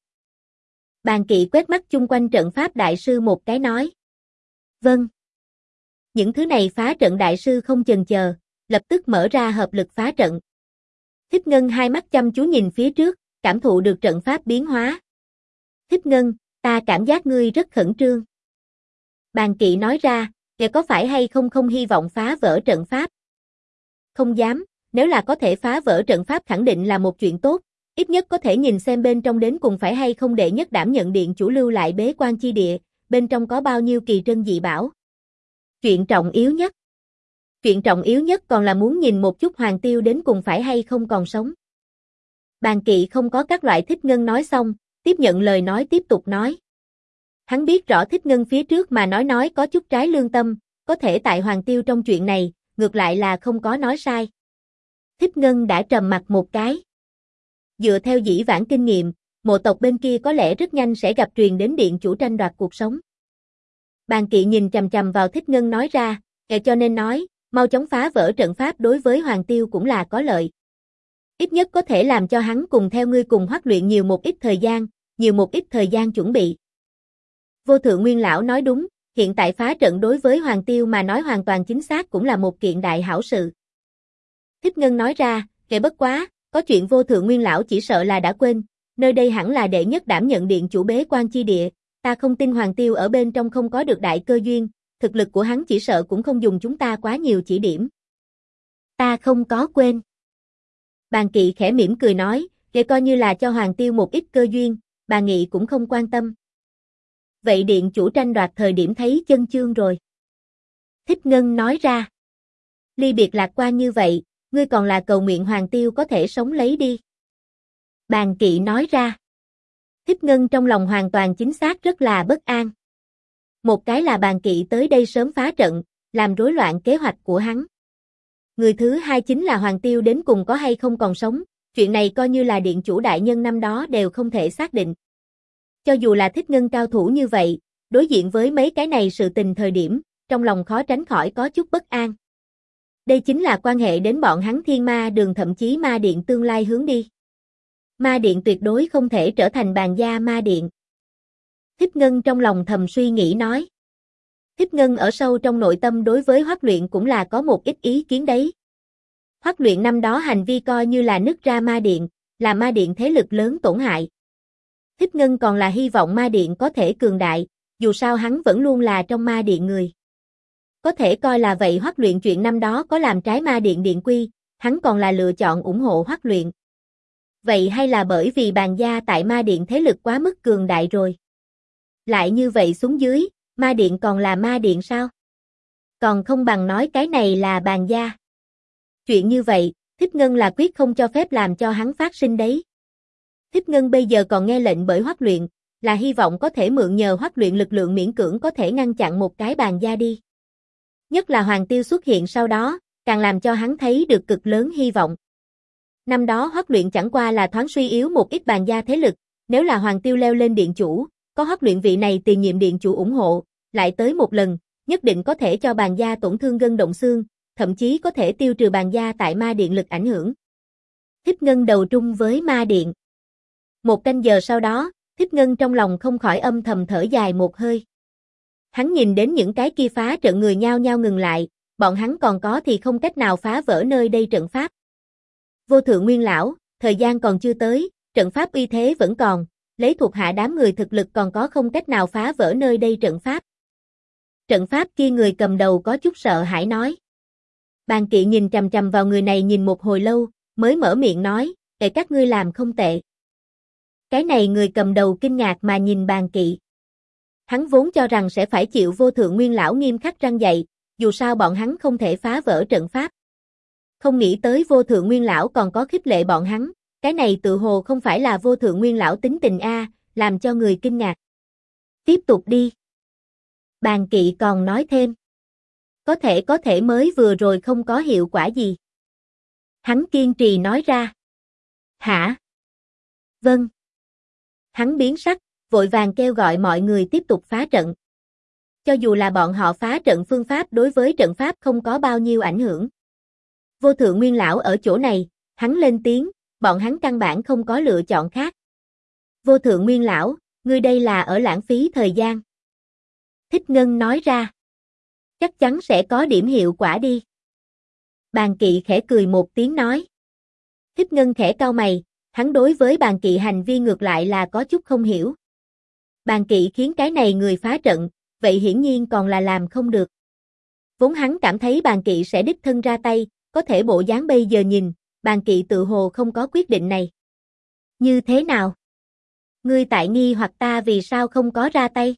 Bàn Kỵ quét mắt chung quanh trận pháp đại sư một cái nói. Vâng. Những thứ này phá trận đại sư không chần chờ, lập tức mở ra hợp lực phá trận. Thích Ngân hai mắt chăm chú nhìn phía trước, cảm thụ được trận pháp biến hóa. Thích Ngân, ta cảm giác ngươi rất khẩn trương. Bàn Kỵ nói ra, kẻ có phải hay không hy vọng phá vỡ trận pháp? Không dám, nếu là có thể phá vỡ trận pháp khẳng định là một chuyện tốt, ít nhất có thể nhìn xem bên trong đến cùng phải hay không đệ nhất đảm nhận điện chủ lưu lại bế quan chi địa, bên trong có bao nhiêu kỳ trân dị bảo. Chuyện trọng yếu nhất. Chuyện trọng yếu nhất còn là muốn nhìn một chút Hoàng Tiêu đến cùng phải hay không còn sống. Bàn Kỵ không có các loại Thích Ngân nói xong, tiếp nhận lời nói tiếp tục nói. Hắn biết rõ Thích Ngân phía trước mà nói có chút trái lương tâm, có thể tại Hoàng Tiêu trong chuyện này, ngược lại là không có nói sai. Thích Ngân đã trầm mặt một cái. Dựa theo dĩ vãng kinh nghiệm, mộ tộc bên kia có lẽ rất nhanh sẽ gặp truyền đến điện chủ tranh đoạt cuộc sống. Bàn Kỵ nhìn chằm chằm vào Thích Ngân nói ra, cho nên nói, mau chóng phá vỡ trận pháp đối với Hoàng Tiêu cũng là có lợi. Ít nhất có thể làm cho hắn cùng theo ngươi cùng Hoắc Luyện nhiều một ít thời gian chuẩn bị. Vô Thượng Nguyên Lão nói đúng, hiện tại phá trận đối với Hoàng Tiêu mà nói hoàn toàn chính xác cũng là một kiện đại hảo sự. Thích Ngân nói ra, bất quá, có chuyện Vô Thượng Nguyên Lão chỉ sợ là đã quên, nơi đây hẳn là đệ nhất đảm nhận điện chủ bế quan chi địa, ta không tin Hoàng Tiêu ở bên trong không có được đại cơ duyên, thực lực của hắn chỉ sợ cũng không dùng chúng ta quá nhiều chỉ điểm. Ta không có quên. Bàn Kỵ khẽ mỉm cười nói, coi như là cho Hoàng Tiêu một ít cơ duyên, bà Nghị cũng không quan tâm. Vậy điện chủ tranh đoạt thời điểm thấy chân chương rồi. Thích Ngân nói ra. Ly biệt lạc quan như vậy, ngươi còn là cầu nguyện Hoàng Tiêu có thể sống lấy đi. Bàn Kỵ nói ra. Thích Ngân trong lòng hoàn toàn chính xác rất là bất an. Một cái là Bàn Kỵ tới đây sớm phá trận, làm rối loạn kế hoạch của hắn. Người thứ hai chính là Hoàng Tiêu đến cùng có hay không còn sống, chuyện này coi như là điện chủ đại nhân năm đó đều không thể xác định. Cho dù là Thích Ngân cao thủ như vậy, đối diện với mấy cái này sự tình thời điểm, trong lòng khó tránh khỏi có chút bất an. Đây chính là quan hệ đến bọn hắn Thiên Ma Đường thậm chí Ma Điện tương lai hướng đi. Ma Điện tuyệt đối không thể trở thành bàn gia Ma Điện. Thích Ngân trong lòng thầm suy nghĩ nói. Thích Ngân ở sâu trong nội tâm đối với Hoắc Luyện cũng là có một ít ý kiến đấy. Hoắc Luyện năm đó hành vi coi như là nứt ra Ma Điện, là Ma Điện thế lực lớn tổn hại. Thích Ngân còn là hy vọng Ma Điện có thể cường đại, dù sao hắn vẫn luôn là trong Ma Điện người. Có thể coi là vậy Hoắc Luyện chuyện năm đó có làm trái Ma Điện điện quy, hắn còn là lựa chọn ủng hộ Hoắc Luyện. Vậy hay là bởi vì bàn gia tại Ma Điện thế lực quá mức cường đại rồi? Lại như vậy xuống dưới, Ma Điện còn là Ma Điện sao? Còn không bằng nói cái này là bàn gia. Chuyện như vậy, Thích Ngân là quyết không cho phép làm cho hắn phát sinh đấy. Thích Ngân bây giờ còn nghe lệnh bởi Hoắc Luyện, là hy vọng có thể mượn nhờ Hoắc Luyện lực lượng miễn cưỡng có thể ngăn chặn một cái bàn gia đi. Nhất là Hoàng Tiêu xuất hiện sau đó, càng làm cho hắn thấy được cực lớn hy vọng. Năm đó Hoắc Luyện chẳng qua là thoáng suy yếu một ít bàn gia thế lực, nếu là Hoàng Tiêu leo lên điện chủ, có Hoắc Luyện vị này tiền nhiệm điện chủ ủng hộ, lại tới một lần, nhất định có thể cho bàn gia tổn thương gân động xương, thậm chí có thể tiêu trừ bàn gia tại Ma Điện lực ảnh hưởng. Thích Ngân đầu trung với Ma Điện. Một canh giờ sau đó, Thích Ngân trong lòng không khỏi âm thầm thở dài một hơi. Hắn nhìn đến những cái kia phá trận người nhao nhao ngừng lại, bọn hắn còn có thì không cách nào phá vỡ nơi đây trận pháp. Vô Thượng Nguyên Lão, thời gian còn chưa tới, trận pháp uy thế vẫn còn, lấy thuộc hạ đám người thực lực còn có không cách nào phá vỡ nơi đây trận pháp. Trận pháp kia người cầm đầu có chút sợ hãi nói. Bàn Kỵ nhìn chằm chằm vào người này nhìn một hồi lâu, mới mở miệng nói, các ngươi làm không tệ. Cái này người cầm đầu kinh ngạc mà nhìn Bàn Kỵ. Hắn vốn cho rằng sẽ phải chịu Vô Thượng Nguyên Lão nghiêm khắc răn dạy, dù sao bọn hắn không thể phá vỡ trận pháp. Không nghĩ tới Vô Thượng Nguyên Lão còn có khích lệ bọn hắn, cái này tự hồ không phải là Vô Thượng Nguyên Lão tính tình a, làm cho người kinh ngạc. Tiếp tục đi. Bàn Kỵ còn nói thêm. Có thể mới vừa rồi không có hiệu quả gì. Hắn kiên trì nói ra. Hả? Vâng. Hắn biến sắc, vội vàng kêu gọi mọi người tiếp tục phá trận. Cho dù là bọn họ phá trận phương pháp đối với trận pháp không có bao nhiêu ảnh hưởng. Vô Thượng Nguyên lão ở chỗ này, hắn lên tiếng, bọn hắn căn bản không có lựa chọn khác. Vô Thượng Nguyên lão, ngươi đây là ở lãng phí thời gian. Thích Ngân nói ra. Chắc chắn sẽ có điểm hiệu quả đi. Bàn Kỵ khẽ cười một tiếng nói. Thích Ngân khẽ cau mày, hắn đối với Bàn Kỵ hành vi ngược lại là có chút không hiểu. Bàn Kỵ khiến cái này người phá trận, vậy hiển nhiên còn là làm không được. Vốn hắn cảm thấy Bàn Kỵ sẽ đích thân ra tay, có thể bộ dáng bây giờ nhìn, Bàn Kỵ tự hồ không có quyết định này. Như thế nào? Ngươi tại nghi hoặc ta vì sao không có ra tay?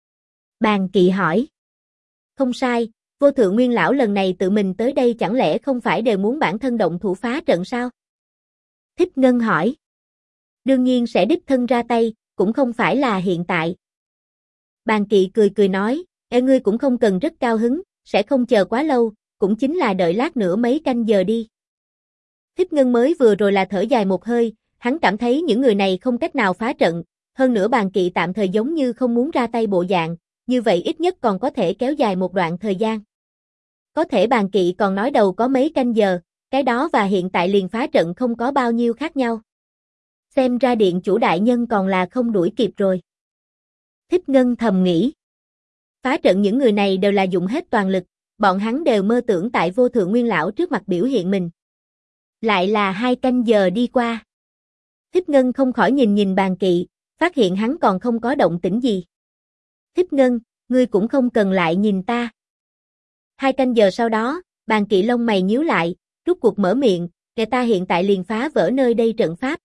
Bàn Kỵ hỏi. Không sai, Vô Thượng Nguyên lão lần này tự mình tới đây chẳng lẽ không phải đều muốn bản thân động thủ phá trận sao? Thích Ngân hỏi. Đương nhiên sẽ đích thân ra tay, cũng không phải là hiện tại. Bàn Kỵ cười cười nói, ngươi cũng không cần rất cao hứng, sẽ không chờ quá lâu, cũng chính là đợi lát nữa mấy canh giờ đi. Thích Ngân mới vừa rồi là thở dài một hơi, hắn cảm thấy những người này không cách nào phá trận, hơn nữa Bàn Kỵ tạm thời giống như không muốn ra tay bộ dạng, như vậy ít nhất còn có thể kéo dài một đoạn thời gian. Có thể Bàn Kỵ còn nói đầu có mấy canh giờ, cái đó và hiện tại liền phá trận không có bao nhiêu khác nhau. Xem ra điện chủ đại nhân còn là không đuổi kịp rồi. Thích Ngân thầm nghĩ. Phá trận những người này đều là dùng hết toàn lực, bọn hắn đều mơ tưởng tại Vô Thượng Nguyên lão trước mặt biểu hiện mình. Lại là 2 canh giờ đi qua. Thích Ngân không khỏi nhìn nhìn Bàn Kỵ, phát hiện hắn còn không có động tĩnh gì. Thích Ngân, ngươi cũng không cần lại nhìn ta. 2 canh giờ sau đó, Bàn Kỵ lông mày nhíu lại, rút cuộc mở miệng, kẻ ta hiện tại liền phá vỡ nơi đây trận pháp.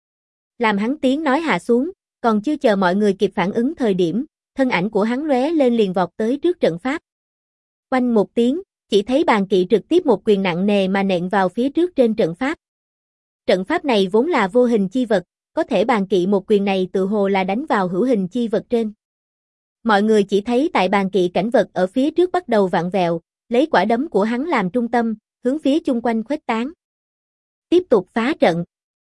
Làm hắn tiếng nói hạ xuống, còn chưa chờ mọi người kịp phản ứng thời điểm, thân ảnh của hắn lóe lên liền vọt tới trước trận pháp. Oanh một tiếng, chỉ thấy Bàn Kỵ trực tiếp một quyền nặng nề mà nện vào phía trước trên trận pháp. Trận pháp này vốn là vô hình chi vật, có thể Bàn Kỵ một quyền này tự hồ là đánh vào hữu hình chi vật trên. Mọi người chỉ thấy tại Bàn Kỵ cảnh vật ở phía trước bắt đầu vặn vẹo, lấy quả đấm của hắn làm trung tâm, hướng phía chung quanh khuếch tán. Tiếp tục phá trận.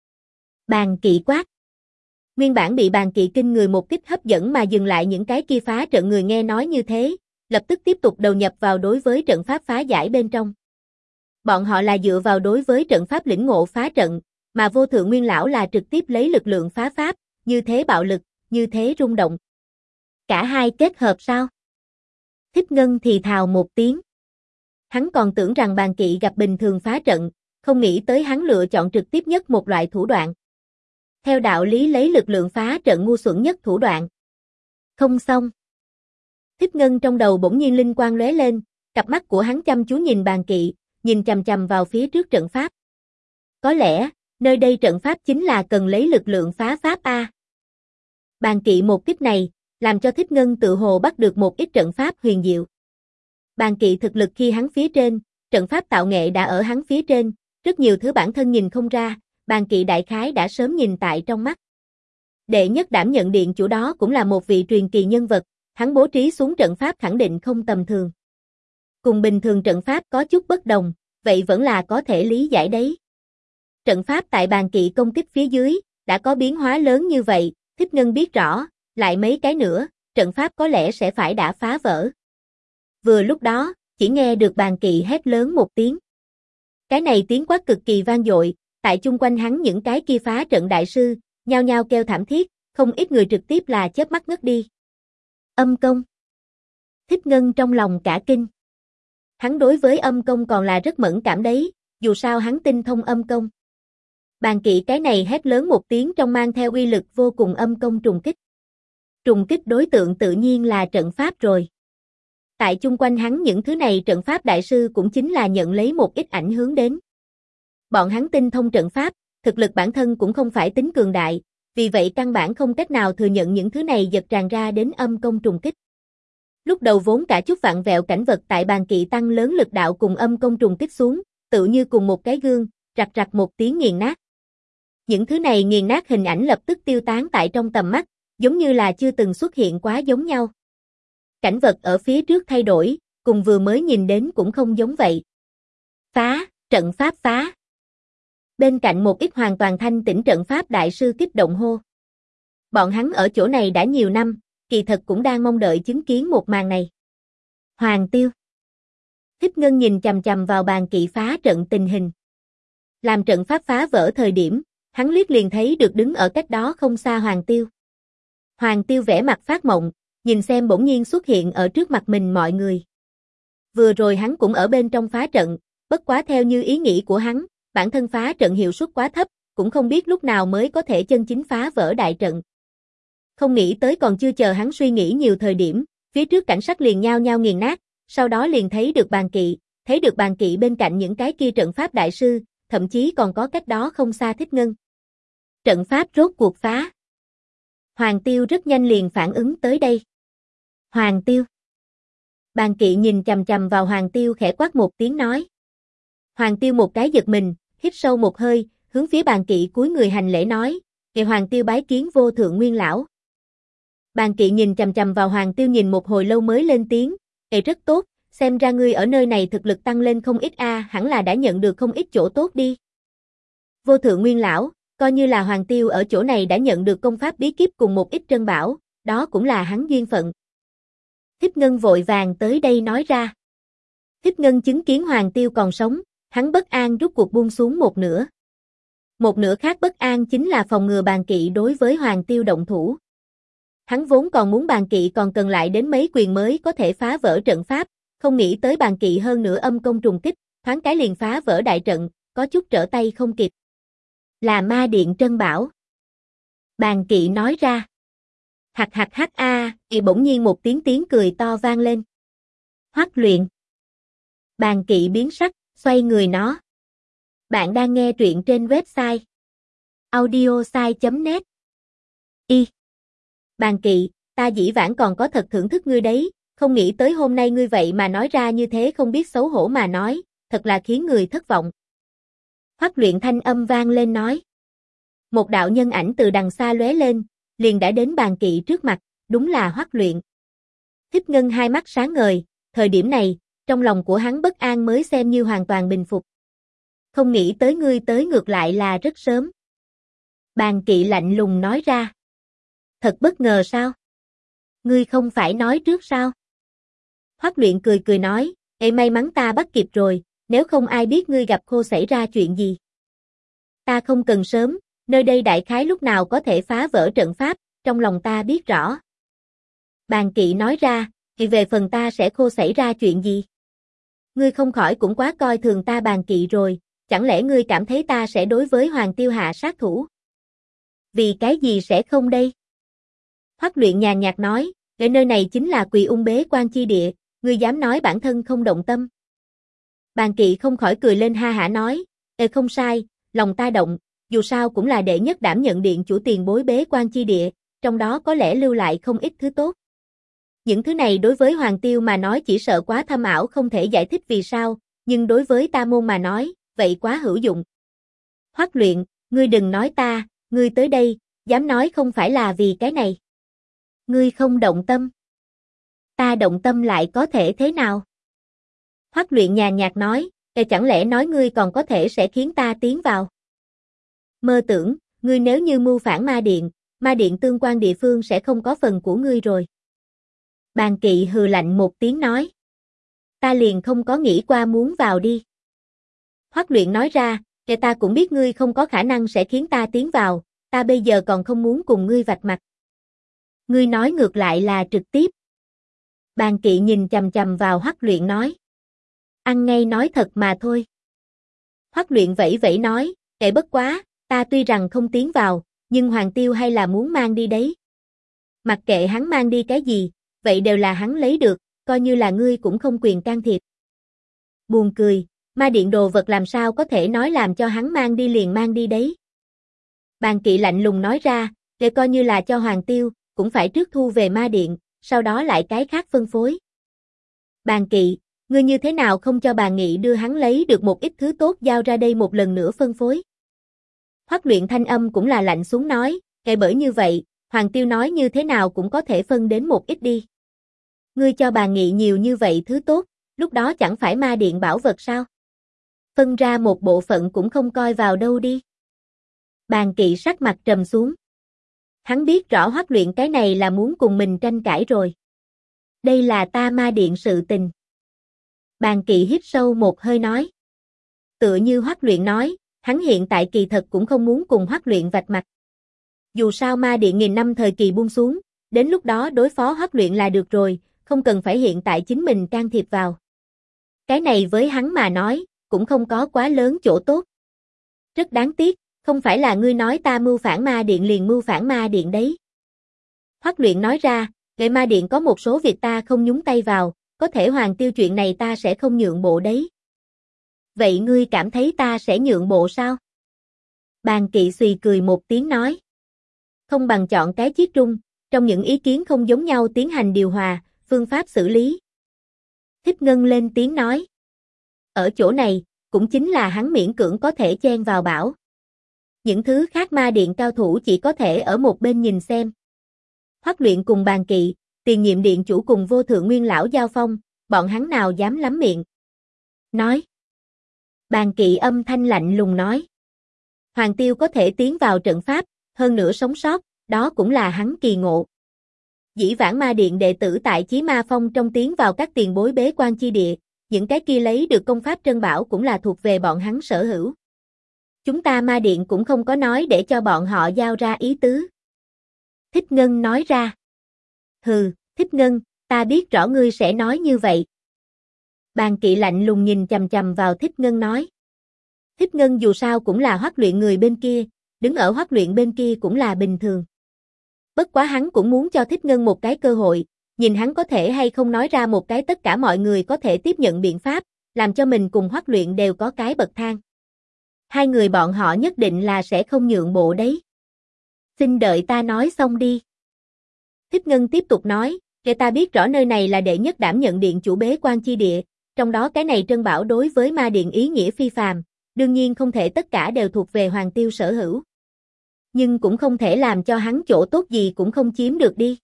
Bàn Kỵ quát. Nguyên bản bị Bàn Kỵ kinh người một kích hấp dẫn mà dừng lại những cái kia phá trận người nghe nói như thế, lập tức tiếp tục đầu nhập vào đối với trận pháp phá giải bên trong. Bọn họ là dựa vào đối với trận pháp lĩnh ngộ phá trận, mà Vô Thượng Nguyên lão là trực tiếp lấy lực lượng phá pháp, như thế bạo lực, như thế rung động. Cả hai kết hợp sao? Thích Ngân thì thào một tiếng. Hắn còn tưởng rằng Bàn Kỵ gặp bình thường phá trận, không nghĩ tới hắn lựa chọn trực tiếp nhất một loại thủ đoạn. Theo đạo lý lấy lực lượng phá trận ngu xuẩn nhất thủ đoạn. Không xong. Thích Ngân trong đầu bỗng nhiên linh quang lóe lên, cặp mắt của hắn chăm chú nhìn Bàn Kỵ, nhìn chằm chằm vào phía trước trận pháp. Có lẽ, nơi đây trận pháp chính là cần lấy lực lượng phá pháp a. Bàn Kỵ một kích này, làm cho Thích Ngân tự hồ bắt được một ít trận pháp huyền diệu. Bàn Kỵ thực lực khi hắn phía trên, trận pháp tạo nghệ đã ở hắn phía trên, rất nhiều thứ bản thân nhìn không ra, Bàn Kỵ đại khái đã sớm nhìn tại trong mắt. Đệ nhất đảm nhận điện chủ đó cũng là một vị truyền kỳ nhân vật, hắn bố trí xuống trận pháp khẳng định không tầm thường. Cùng bình thường trận pháp có chút bất đồng, vậy vẫn là có thể lý giải đấy. Trận pháp tại Bàn Kỵ công kích phía dưới, đã có biến hóa lớn như vậy, Thích Ngân biết rõ, lại mấy cái nữa, trận pháp có lẽ sẽ phải đã phá vỡ. Vừa lúc đó, chỉ nghe được Bàn Kỵ hét lớn một tiếng. Cái này tiếng quát cực kỳ vang dội, tại chung quanh hắn những cái kia phá trận đại sư, nhao nhao kêu thảm thiết, không ít người trực tiếp là chớp mắt ngất đi. Âm công. Thích Ngân trong lòng cả kinh. Hắn đối với âm công còn là rất mẫn cảm đấy, dù sao hắn tinh thông âm công. Bàn Kỵ cái này hét lớn một tiếng trong mang theo uy lực vô cùng âm công trùng kích. Trùng kích đối tượng tự nhiên là trận pháp rồi. Tại chung quanh hắn những thứ này trận pháp đại sư cũng chính là nhận lấy một ít ảnh hưởng đến. Bọn hắn tinh thông trận pháp, thực lực bản thân cũng không phải tính cường đại, vì vậy căn bản không cách nào thừa nhận những thứ này giật tràn ra đến âm công trùng kích. Lúc đầu vốn cả chút vặn vẹo cảnh vật tại Bàn Kỵ tăng lớn lực đạo cùng âm công trùng kích xuống, tự như cùng một cái gương, rạch rạch một tiếng nghiền nát. Những thứ này nghiền nát hình ảnh lập tức tiêu tán tại trong tầm mắt, giống như là chưa từng xuất hiện quá giống nhau. Cảnh vật ở phía trước thay đổi, cùng vừa mới nhìn đến cũng không giống vậy. Phá, trận pháp phá. Bên cạnh một ít hoàn toàn thanh tĩnh trận pháp đại sư kích động hô. Bọn hắn ở chỗ này đã nhiều năm, kỳ thật cũng đang mong đợi chứng kiến một màn này. Hoàng Tiêu. Thích Ngân nhìn chằm chằm vào bàn kỵ phá trận tình hình. Làm trận pháp phá vỡ thời điểm, hắn liếc liền thấy được đứng ở cách đó không xa Hoàng Tiêu. Hoàng Tiêu vẻ mặt phát mộng, nhìn xem bỗng nhiên xuất hiện ở trước mặt mình mọi người. Vừa rồi hắn cũng ở bên trong phá trận, bất quá theo như ý nghĩ của hắn, bản thân phá trận hiệu suất quá thấp, cũng không biết lúc nào mới có thể chân chính phá vỡ đại trận. Không nghĩ tới còn chưa chờ hắn suy nghĩ nhiều thời điểm, phía trước cảnh sắc liền nhao nhao nghiền nát, sau đó liền thấy được bàn kỵ bên cạnh những cái kia trận pháp đại sư, thậm chí còn có cách đó không xa Thích Ngân. Trận pháp rốt cuộc phá. Hoàng Tiêu rất nhanh liền phản ứng tới đây. Hoàng Tiêu. Bàn kỵ nhìn chằm chằm vào Hoàng Tiêu khẽ quát một tiếng nói. Hoàng Tiêu một cái giật mình, hít sâu một hơi, hướng phía bàn kỵ cúi người hành lễ nói, "Kệ Hoàng Tiêu bái kiến vô thượng nguyên lão." Bàn kỵ nhìn chằm chằm vào Hoàng Tiêu nhìn một hồi lâu mới lên tiếng, rất tốt, xem ra ngươi ở nơi này thực lực tăng lên không ít hẳn là đã nhận được không ít chỗ tốt đi." Vô thượng nguyên lão, coi như là Hoàng Tiêu ở chỗ này đã nhận được công pháp bí kíp cùng một ít trân bảo, đó cũng là hắn duyên phận. Thích Ngân vội vàng tới đây nói ra. Thích Ngân chứng kiến Hoàng Tiêu còn sống, hắn bất an rút cuộc buông xuống một nửa. Một nửa khác bất an chính là phòng ngừa bàn kỵ đối với Hoàng Tiêu động thủ. Hắn vốn còn muốn bàn kỵ còn cần lại đến mấy quyền mới có thể phá vỡ trận pháp, không nghĩ tới bàn kỵ hơn nửa âm công trùng kích, thoáng cái liền phá vỡ đại trận, có chút trở tay không kịp. Là ma điện trân bảo. Bàn kỵ nói ra. Hạc hạc hạc thì bỗng nhiên một tiếng cười to vang lên. Hoắc Luyện. Bàn kỵ biến sắc, xoay người nó. Bạn đang nghe truyện trên website audiosai.net. Bàn kỵ, ta dĩ vãng còn có thật thưởng thức ngươi đấy, không nghĩ tới hôm nay ngươi vậy mà nói ra như thế không biết xấu hổ mà nói, thật là khiến người thất vọng. Hoắc Luyện thanh âm vang lên nói. Một đạo nhân ảnh từ đằng xa lóe lên, liền đã đến bàn kỵ trước mặt, đúng là Hoắc Luyện. Thích Ngân hai mắt sáng ngời, thời điểm này, trong lòng của hắn bất an mới xem như hoàn toàn bình phục. Không nghĩ tới ngươi tới ngược lại là rất sớm. Bàn kỵ lạnh lùng nói ra. Thật bất ngờ sao? Ngươi không phải nói trước sao? Hoắc Luyện cười cười nói, may mắn ta bắt kịp rồi, nếu không ai biết ngươi gặp khô xảy ra chuyện gì. Ta không cần sớm, nơi đây đại khái lúc nào có thể phá vỡ trận pháp, trong lòng ta biết rõ. Bàn kỵ nói ra, về phần ta sẽ khô xảy ra chuyện gì? Ngươi không khỏi cũng quá coi thường ta bàn kỵ rồi, chẳng lẽ ngươi cảm thấy ta sẽ đối với Hoàng Tiêu hạ sát thủ? Vì cái gì sẽ không đây? Hoắc Luyện nhàn nhạt nói, ở nơi này chính là Quỳ Ung bế quan chi địa, ngươi dám nói bản thân không động tâm. Bàn kỵ không khỏi cười lên ha hả nói, không sai, lòng ta động, dù sao cũng là đệ nhất đảm nhận điện chủ tiền bối bế quan chi địa, trong đó có lẽ lưu lại không ít thứ tốt. Những thứ này đối với Hoàng Tiêu mà nói chỉ sợ quá thâm ảo không thể giải thích vì sao, nhưng đối với ta môn mà nói, vậy quá hữu dụng. Hoắc Luyện, ngươi đừng nói ta, ngươi tới đây, dám nói không phải là vì cái này. Ngươi không động tâm. Ta động tâm lại có thể thế nào? Hoắc Luyện nhàn nhạt nói, chẳng lẽ nói ngươi còn có thể sẽ khiến ta tiến vào? Mơ tưởng, ngươi nếu như mưu phản ma điện tương quan địa phương sẽ không có phần của ngươi rồi. Bàn kỵ hừ lạnh một tiếng nói. Ta liền không có nghĩ qua muốn vào đi. Hoắc Luyện nói ra, ta cũng biết ngươi không có khả năng sẽ khiến ta tiến vào, ta bây giờ còn không muốn cùng ngươi vạch mặt. Ngươi nói ngược lại là trực tiếp. Bàn kỵ nhìn chằm chằm vào Hoắc Luyện nói. Ăn ngay nói thật mà thôi. Hoắc Luyện vẫy vẫy nói, bất quá, ta tuy rằng không tiến vào, nhưng Hoàng Tiêu hay là muốn mang đi đấy. Mặc kệ hắn mang đi cái gì, vậy đều là hắn lấy được, coi như là ngươi cũng không quyền can thiệp. Buồn cười, ma điện đồ vật làm sao có thể nói làm cho hắn mang đi liền mang đi đấy. Bàn kỵ lạnh lùng nói ra, để coi như là cho Hoàng Tiêu, cũng phải trước thu về ma điện, sau đó lại cái khác phân phối. Bàn kỵ, ngươi như thế nào không cho bà Nghị đưa hắn lấy được một ít thứ tốt giao ra đây một lần nữa phân phối? Hoắc Luyện thanh âm cũng là lạnh xuống nói, bởi như vậy, Hoàng Tiêu nói như thế nào cũng có thể phân đến một ít đi. Ngươi cho bà Nghị nhiều như vậy thứ tốt, lúc đó chẳng phải ma điện bảo vật sao? Phân ra một bộ phận cũng không coi vào đâu đi. Bàn kỵ sắc mặt trầm xuống. Hắn biết rõ Hoắc Luyện cái này là muốn cùng mình tranh cãi rồi. Đây là ta ma điện sự tình. Bàn Kỵ hít sâu một hơi nói. Tựa như Hoắc Luyện nói, hắn hiện tại kỳ thật cũng không muốn cùng Hoắc Luyện vạch mặt. Dù sao ma điện nghìn năm thời kỳ buông xuống, đến lúc đó đối phó Hoắc Luyện là được rồi, không cần phải hiện tại chính mình can thiệp vào. Cái này với hắn mà nói, cũng không có quá lớn chỗ tốt. Rất đáng tiếc, không phải là ngươi nói ta mưu phản ma điện liền mưu phản ma điện đấy. Hoắc Luyện nói ra, Nghệ ma điện có một số việc ta không nhúng tay vào, có thể Hoàng Tiêu chuyện này ta sẽ không nhượng bộ đấy. Vậy ngươi cảm thấy ta sẽ nhượng bộ sao? Bàn Kỵ xùy cười một tiếng nói. Không bằng chọn cái chiết trung, trong những ý kiến không giống nhau tiến hành điều hòa, phương pháp xử lý. Thích Ngân lên tiếng nói. Ở chỗ này, cũng chính là hắn miễn cưỡng có thể chen vào bảo. Những thứ khác ma điện cao thủ chỉ có thể ở một bên nhìn xem. Hoắc Luyện cùng Bàn Kỵ, tiền nhiệm điện chủ cùng vô thượng nguyên lão giao phong, bọn hắn nào dám lắm miệng. Nói. Bàn Kỵ âm thanh lạnh lùng nói. Hoàng Tiêu có thể tiến vào trận pháp, hơn nữa sống sót, đó cũng là hắn kỳ ngộ. Dĩ vãng ma điện đệ tử tại Chí Ma Phong trong tiến vào các tiền bối bế quan chi địa, những cái kia lấy được công pháp trân bảo cũng là thuộc về bọn hắn sở hữu. Chúng ta ma điện cũng không có nói để cho bọn họ giao ra ý tứ. Thích Ngân nói ra. Hừ, Thích Ngân, ta biết rõ ngươi sẽ nói như vậy. Bàn Kỵ lạnh lùng nhìn chằm chằm vào Thích Ngân nói. Thích Ngân dù sao cũng là Hoắc Luyện người bên kia, đứng ở Hoắc Luyện bên kia cũng là bình thường. Bất quá hắn cũng muốn cho Thích Ngân một cái cơ hội, nhìn hắn có thể hay không nói ra một cái tất cả mọi người có thể tiếp nhận biện pháp, làm cho mình cùng Hoắc Luyện đều có cái bậc thang. Hai người bọn họ nhất định là sẽ không nhượng bộ đấy. Xin đợi ta nói xong đi. Thích Ngân tiếp tục nói, để ta biết rõ nơi này là đệ nhất đảm nhận điện chủ bế quan chi địa, trong đó cái này trân bảo đối với ma điện ý nghĩa phi phàm, đương nhiên không thể tất cả đều thuộc về Hoàng Tiêu sở hữu. Nhưng cũng không thể làm cho hắn chỗ tốt gì cũng không chiếm được đi.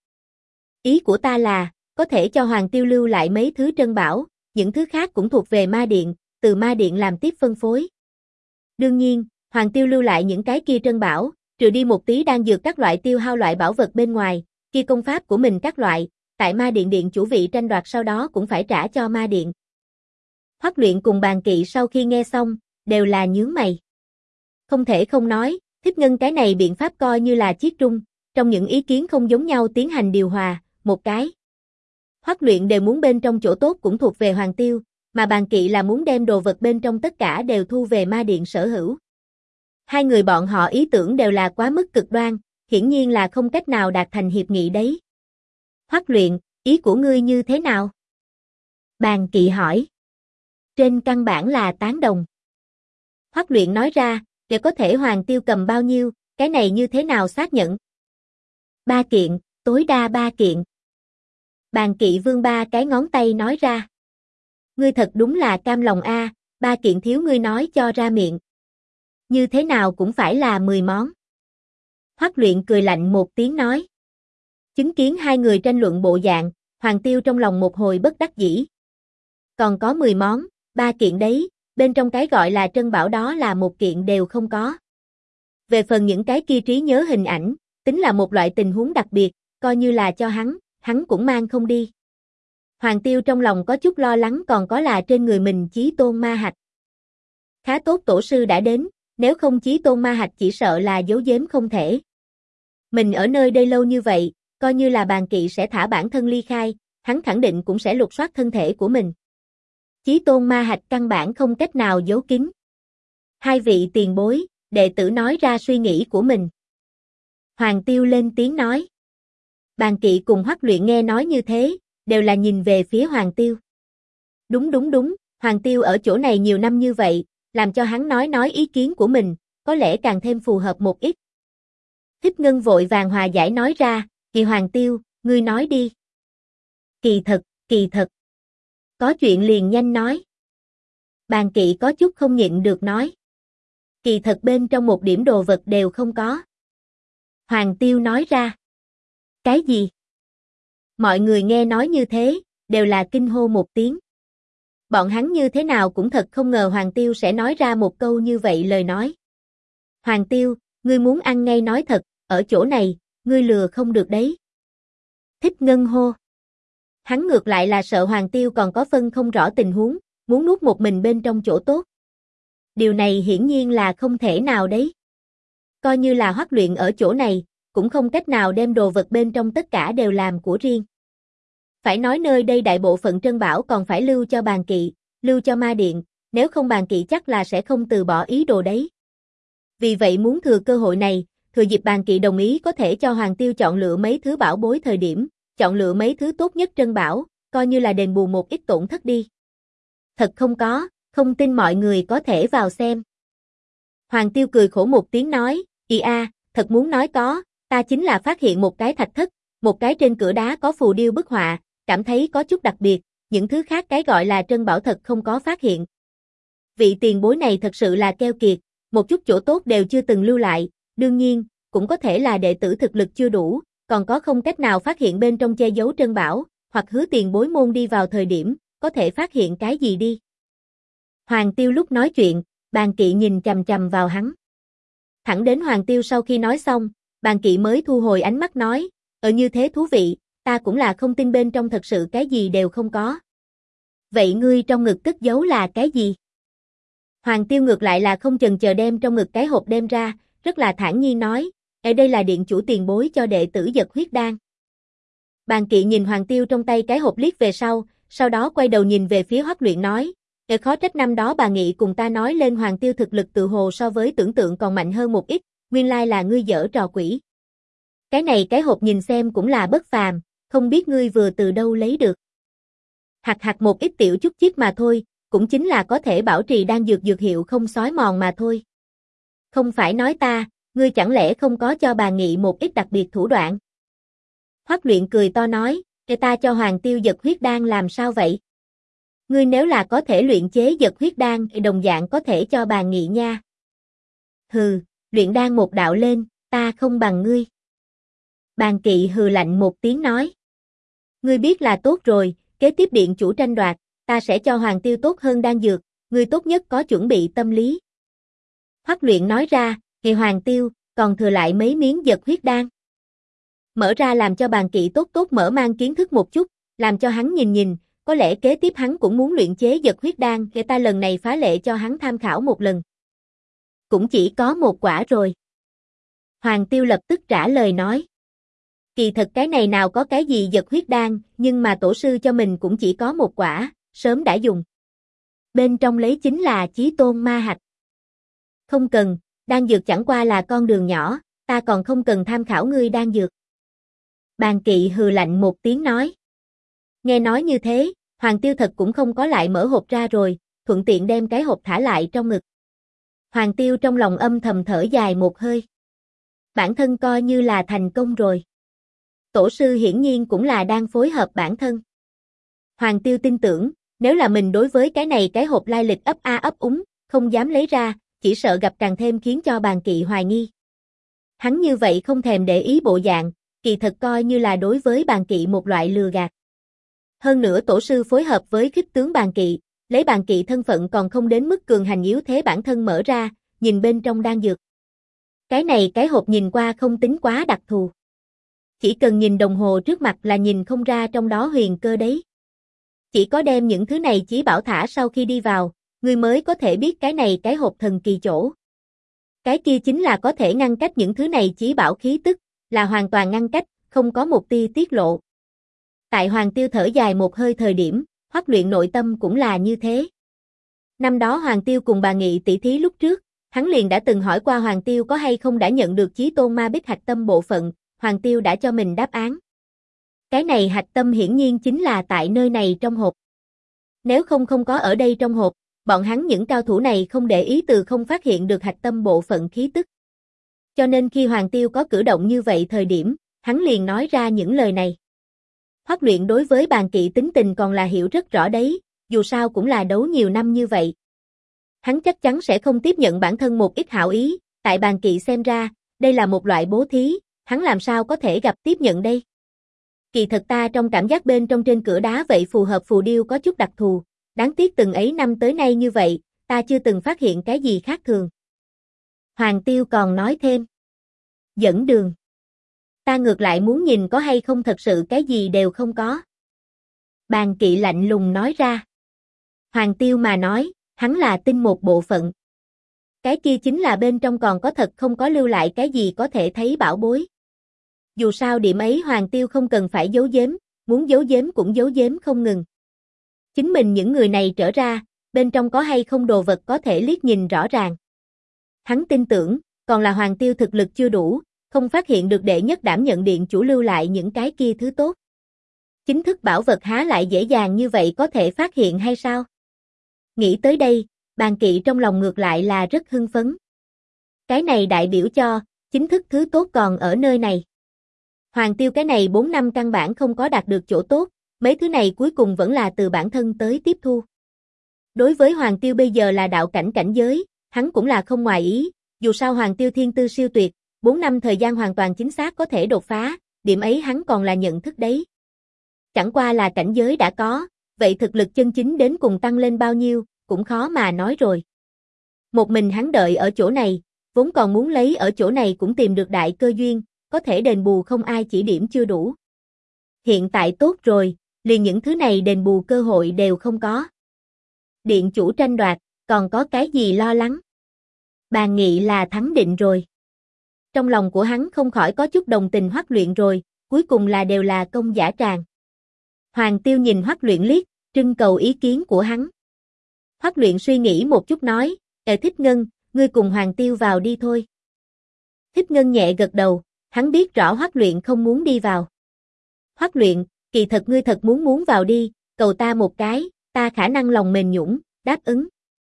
Ý của ta là, có thể cho Hoàng Tiêu lưu lại mấy thứ trân bảo, những thứ khác cũng thuộc về ma điện, từ ma điện làm tiếp phân phối. Đương nhiên, Hoàng Tiêu lưu lại những cái kia trân bảo, trừ đi một tí đan dược các loại tiêu hao loại bảo vật bên ngoài, kia công pháp của mình các loại, tại ma điện điện chủ vị tranh đoạt sau đó cũng phải trả cho ma điện. Hoắc Luyện cùng Bàn Kỵ sau khi nghe xong, đều là nhướng mày. Không thể không nói, Thích Ngân cái này biện pháp coi như là chiết trung, trong những ý kiến không giống nhau tiến hành điều hòa, một cái. Hoắc Luyện đều muốn bên trong chỗ tốt cũng thuộc về Hoàng Tiêu, mà Bàn Kỵ là muốn đem đồ vật bên trong tất cả đều thu về ma điện sở hữu. Hai người bọn họ ý tưởng đều là quá mức cực đoan, hiển nhiên là không cách nào đạt thành hiệp nghị đấy. Hoắc Luyện, ý của ngươi như thế nào? Bàn Kỵ hỏi. Trên căn bản là tán đồng. Hoắc Luyện nói ra, để có thể Hoàng Tiêu cầm bao nhiêu, cái này như thế nào xác nhận? 3 kiện, tối đa 3 kiện. Bàn Kỵ vươn 3 cái ngón tay nói ra. Ngươi thật đúng là cam lòng a, 3 kiện thiếu ngươi nói cho ra miệng. Như thế nào cũng phải là 10 món. Hoắc Luyện cười lạnh một tiếng nói. Chứng kiến hai người tranh luận bộ dạng, Hoàng Tiêu trong lòng một hồi bất đắc dĩ. Còn có 10 món, 3 kiện đấy, bên trong cái gọi là trân bảo đó là một kiện đều không có. Về phần những cái kia trí nhớ hình ảnh, tính là một loại tình huống đặc biệt, coi như là cho hắn cũng mang không đi. Hoàng Tiêu trong lòng có chút lo lắng còn có là trên người mình Chí Tôn ma hạch. Khá tốt tổ sư đã đến, nếu không Chí Tôn ma hạch chỉ sợ là giấu giếm không thể. Mình ở nơi đây lâu như vậy, coi như là Bàn Kỵ sẽ thả bản thân ly khai, hắn khẳng định cũng sẽ lục soát thân thể của mình. Chí Tôn ma hạch căn bản không cách nào giấu kín. Hai vị tiền bối, đệ tử nói ra suy nghĩ của mình. Hoàng Tiêu lên tiếng nói. Bàn Kỵ cùng Hoắc Luyện nghe nói như thế, đều là nhìn về phía Hoàng Tiêu. Đúng, Hoàng Tiêu ở chỗ này nhiều năm như vậy, làm cho hắn nói ý kiến của mình, có lẽ càng thêm phù hợp một ít. Thích Ngân vội vàng hòa giải nói ra, "Kỳ Hoàng Tiêu, ngươi nói đi." Kỳ thật. Có chuyện liền nhanh nói. Bàn Kỵ có chút không nhịn được nói. Kỳ thật bên trong một điểm đồ vật đều không có. Hoàng Tiêu nói ra. Cái gì? Mọi người nghe nói như thế, đều là kinh hô một tiếng. Bọn hắn như thế nào cũng thật không ngờ Hoàng Tiêu sẽ nói ra một câu như vậy lời nói. Hoàng Tiêu, ngươi muốn ăn ngay nói thật, ở chỗ này, ngươi lừa không được đấy. Thích Ngân hô. Hắn ngược lại là sợ Hoàng Tiêu còn có phân không rõ tình huống, muốn nuốt một mình bên trong chỗ tốt. Điều này hiển nhiên là không thể nào đấy. Coi như là Hoắc Luyện ở chỗ này, cũng không cách nào đem đồ vật bên trong tất cả đều làm của riêng. Phải nói nơi đây đại bộ phận trân bảo còn phải lưu cho Bàn Kỵ, lưu cho Ma Điện, nếu không Bàn Kỵ chắc là sẽ không từ bỏ ý đồ đấy. Vì vậy muốn thừa cơ hội này, thừa dịp Bàn Kỵ đồng ý có thể cho Hoàng Tiêu chọn lựa mấy thứ bảo bối thời điểm, chọn lựa mấy thứ tốt nhất trân bảo, coi như là đền bù một ít tổn thất đi. Thật không có, không tin mọi người có thể vào xem. Hoàng Tiêu cười khổ một tiếng nói, thật muốn nói có, ta chính là phát hiện một cái thạch thất, một cái trên cửa đá có phù điêu bức họa, cảm thấy có chút đặc biệt, những thứ khác cái gọi là trân bảo thật không có phát hiện. Vị tiền bối này thật sự là keo kiệt, một chút chỗ tốt đều chưa từng lưu lại, đương nhiên, cũng có thể là đệ tử thực lực chưa đủ, còn có không cách nào phát hiện bên trong che giấu trân bảo, hoặc hứa tiền bối môn đi vào thời điểm, có thể phát hiện cái gì đi. Hoàng Tiêu lúc nói chuyện, Bàn Kỵ nhìn chằm chằm vào hắn. Thẳng đến Hoàng Tiêu sau khi nói xong, Bàn Kỵ mới thu hồi ánh mắt nói, như thế thú vị, ta cũng là không tin bên trong thật sự cái gì đều không có. Vậy ngươi trong ngực cất giấu là cái gì? Hoàng Tiêu ngược lại là không chần chờ đem trong ngực cái hộp đem ra, rất là thản nhiên nói, ở đây là điện chủ tiền bối cho đệ tử Dật Huyết Đan. Bàn Kỵ nhìn Hoàng Tiêu trong tay cái hộp liếc về sau đó quay đầu nhìn về phía Hoắc Luyện nói, khó trách năm đó bà Nghị cùng ta nói lên Hoàng Tiêu thực lực tự hồ so với tưởng tượng còn mạnh hơn một ít, nguyên lai là ngươi giở trò quỷ. Cái này cái hộp nhìn xem cũng là bất phàm, không biết ngươi vừa từ đâu lấy được. Hạt một ít tiểu chút chiếc mà thôi, cũng chính là có thể bảo trì đan dược dược hiệu không xói mòn mà thôi. Không phải nói ta, ngươi chẳng lẽ không có cho bà Nghị một ít đặc biệt thủ đoạn? Hoắc Luyện cười to nói, ta cho Hoàng Tiêu Dật Huyết Đan làm sao vậy? Ngươi nếu là có thể luyện chế Dật Huyết Đan thì đồng dạng có thể cho bà Nghị nha. Hừ, luyện đan một đạo lên, ta không bằng ngươi. Bàn Kỵ hừ lạnh một tiếng nói. Ngươi biết là tốt rồi, kế tiếp điện chủ tranh đoạt, ta sẽ cho Hoàng Tiêu tốt hơn đan dược, ngươi tốt nhất có chuẩn bị tâm lý. Hoắc Luyện nói ra, Hoàng Tiêu, còn thừa lại mấy miếng Dật Huyết Đan. Mở ra làm cho Bàn Kỵ tốt mở mang kiến thức một chút, làm cho hắn nhìn, có lẽ kế tiếp hắn cũng muốn luyện chế Dật Huyết Đan, ta lần này phá lệ cho hắn tham khảo một lần. Cũng chỉ có một quả rồi. Hoàng Tiêu lập tức trả lời nói. Kỳ thật cái này nào có cái gì Dật Huyết Đan, nhưng mà tổ sư cho mình cũng chỉ có một quả, sớm đã dùng. Bên trong lấy chính là Chí Tôn Ma Hạch. Không cần, đan dược chẳng qua là con đường nhỏ, ta còn không cần tham khảo ngươi đan dược. Bàn Kỵ hừ lạnh một tiếng nói. Nghe nói như thế, Hoàng Tiêu thật cũng không có lại mở hộp ra rồi, thuận tiện đem cái hộp thả lại trong ngực. Hoàng Tiêu trong lòng âm thầm thở dài một hơi. Bản thân coi như là thành công rồi. Tổ sư hiển nhiên cũng là đang phối hợp bản thân. Hoàng Tiêu tin tưởng, nếu là mình đối với cái này cái hộp lai lịch ấp a ấp úng, không dám lấy ra, chỉ sợ gặp càng thêm khiến cho Bàn Kỵ hoài nghi. Hắn như vậy không thèm để ý bộ dạng, kỳ thật coi như là đối với Bàn Kỵ một loại lừa gạt. Hơn nữa tổ sư phối hợp với khích tướng Bàn Kỵ, lấy Bàn Kỵ thân phận còn không đến mức cường hành yếu thế bản thân mở ra, nhìn bên trong đan dược. Cái này cái hộp nhìn qua không tính quá đặc thù. Chỉ cần nhìn đồng hồ trước mặt là nhìn không ra trong đó huyền cơ đấy. Chỉ có đem những thứ này chí bảo thả sau khi đi vào, người mới có thể biết cái này cái hộp thần kỳ chỗ. Cái kia chính là có thể ngăn cách những thứ này chí bảo khí tức, là hoàn toàn ngăn cách, không có một tia tiết lộ. Tại Hoàng Tiêu thở dài một hơi thời điểm, Hoắc Luyện nội tâm cũng là như thế. Năm đó Hoàng Tiêu cùng bà Nghị tỷ thí lúc trước, hắn liền đã từng hỏi qua Hoàng Tiêu có hay không đã nhận được Chí Tôn Ma Bích hạch tâm bộ phận, Hoàng Tiêu đã cho mình đáp án. Cái này hạch tâm hiển nhiên chính là tại nơi này trong hộp. Nếu không có ở đây trong hộp, bọn hắn những cao thủ này không để ý từ không phát hiện được hạch tâm bộ phận khí tức. Cho nên khi Hoàng Tiêu có cử động như vậy thời điểm, hắn liền nói ra những lời này. Hoắc Luyện đối với Bàn Kỵ tính tình còn là hiểu rất rõ đấy, dù sao cũng là đấu nhiều năm như vậy. Hắn chắc chắn sẽ không tiếp nhận bản thân một ít hảo ý, tại Bàn Kỵ xem ra, đây là một loại bố thí, hắn làm sao có thể gặp tiếp nhận đây. Kỳ thật ta trong cảm giác bên trong trên cửa đá vậy phù hợp phù điêu có chút đặc thù, đáng tiếc từng ấy năm tới nay như vậy, ta chưa từng phát hiện cái gì khác thường. Hoàng Tiêu còn nói thêm. Dẫn đường. Ta ngược lại muốn nhìn có hay không thật sự cái gì đều không có. Bàn Kỵ lạnh lùng nói ra. Hoàng Tiêu mà nói, hắn là tin một bộ phận. Cái kia chính là bên trong còn có thật không có lưu lại cái gì có thể thấy bảo bối. Dù sao điểm ấy Hoàng Tiêu không cần phải giấu giếm, muốn giấu giếm cũng giấu giếm không ngừng. Chính mình những người này trở ra, bên trong có hay không đồ vật có thể liếc nhìn rõ ràng. Hắn tin tưởng, còn là Hoàng Tiêu thực lực chưa đủ, không phát hiện được đệ nhất đảm nhận điện chủ lưu lại những cái kia thứ tốt. Chính thức bảo vật há lại dễ dàng như vậy có thể phát hiện hay sao? Nghĩ tới đây, Bàn Kỵ trong lòng ngược lại là rất hưng phấn. Cái này đại biểu cho, chính thức thứ tốt còn ở nơi này. Hoàng Tiêu cái này 4 năm căn bản không có đạt được chỗ tốt, mấy thứ này cuối cùng vẫn là từ bản thân tới tiếp thu. Đối với Hoàng Tiêu bây giờ là đạo cảnh cảnh giới, hắn cũng là không ngoài ý, dù sao Hoàng Tiêu thiên tư siêu tuyệt, 4 năm thời gian hoàn toàn chính xác có thể đột phá, điểm ấy hắn còn là nhận thức đấy. Chẳng qua là cảnh giới đã có, vậy thực lực chân chính đến cùng tăng lên bao nhiêu, cũng khó mà nói rồi. Một mình hắn đợi ở chỗ này, vốn còn muốn lấy ở chỗ này cũng tìm được đại cơ duyên, có thể đền bù không ai chỉ điểm chưa đủ. Hiện tại tốt rồi, liền những thứ này đền bù cơ hội đều không có. Điện chủ tranh đoạt, còn có cái gì lo lắng? Bàn Nghị là thắng định rồi. Trong lòng của hắn không khỏi có chút đồng tình Hoắc Luyện rồi, cuối cùng là đều là công giả tràng. Hoàng Tiêu nhìn Hoắc Luyện liếc, trưng cầu ý kiến của hắn. Hoắc Luyện suy nghĩ một chút nói, Thích Ngân, ngươi cùng Hoàng Tiêu vào đi thôi. Thích Ngân nhẹ gật đầu, hắn biết rõ Hoắc Luyện không muốn đi vào. Hoắc Luyện, kỳ thật ngươi thật muốn vào đi, cầu ta một cái, ta khả năng lòng mềm nhũn, đáp ứng.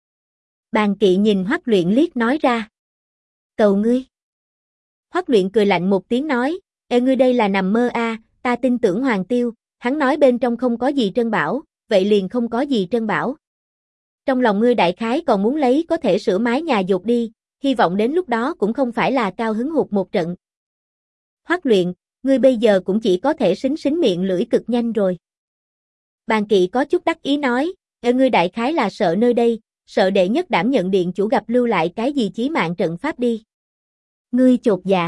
Bàn Kỵ nhìn Hoắc Luyện liếc nói ra. Cầu ngươi. Hoắc Luyện cười lạnh một tiếng nói, ngươi đây là nằm mơ a, ta tin tưởng Hoàng Tiêu, hắn nói bên trong không có gì trân bảo, vậy liền không có gì trân bảo. Trong lòng ngươi đại khái còn muốn lấy có thể sửa mái nhà dột đi, hy vọng đến lúc đó cũng không phải là cao hứng hụt một trận. Hoắc Luyện, ngươi bây giờ cũng chỉ có thể xính miệng lưỡi cực nhanh rồi. Bàn Kỵ có chút đắc ý nói, ngươi đại khái là sợ nơi đây, sợ đệ nhất đảm nhận điện chủ gặp lưu lại cái gì chí mạng trận pháp đi. Ngươi chột dạ.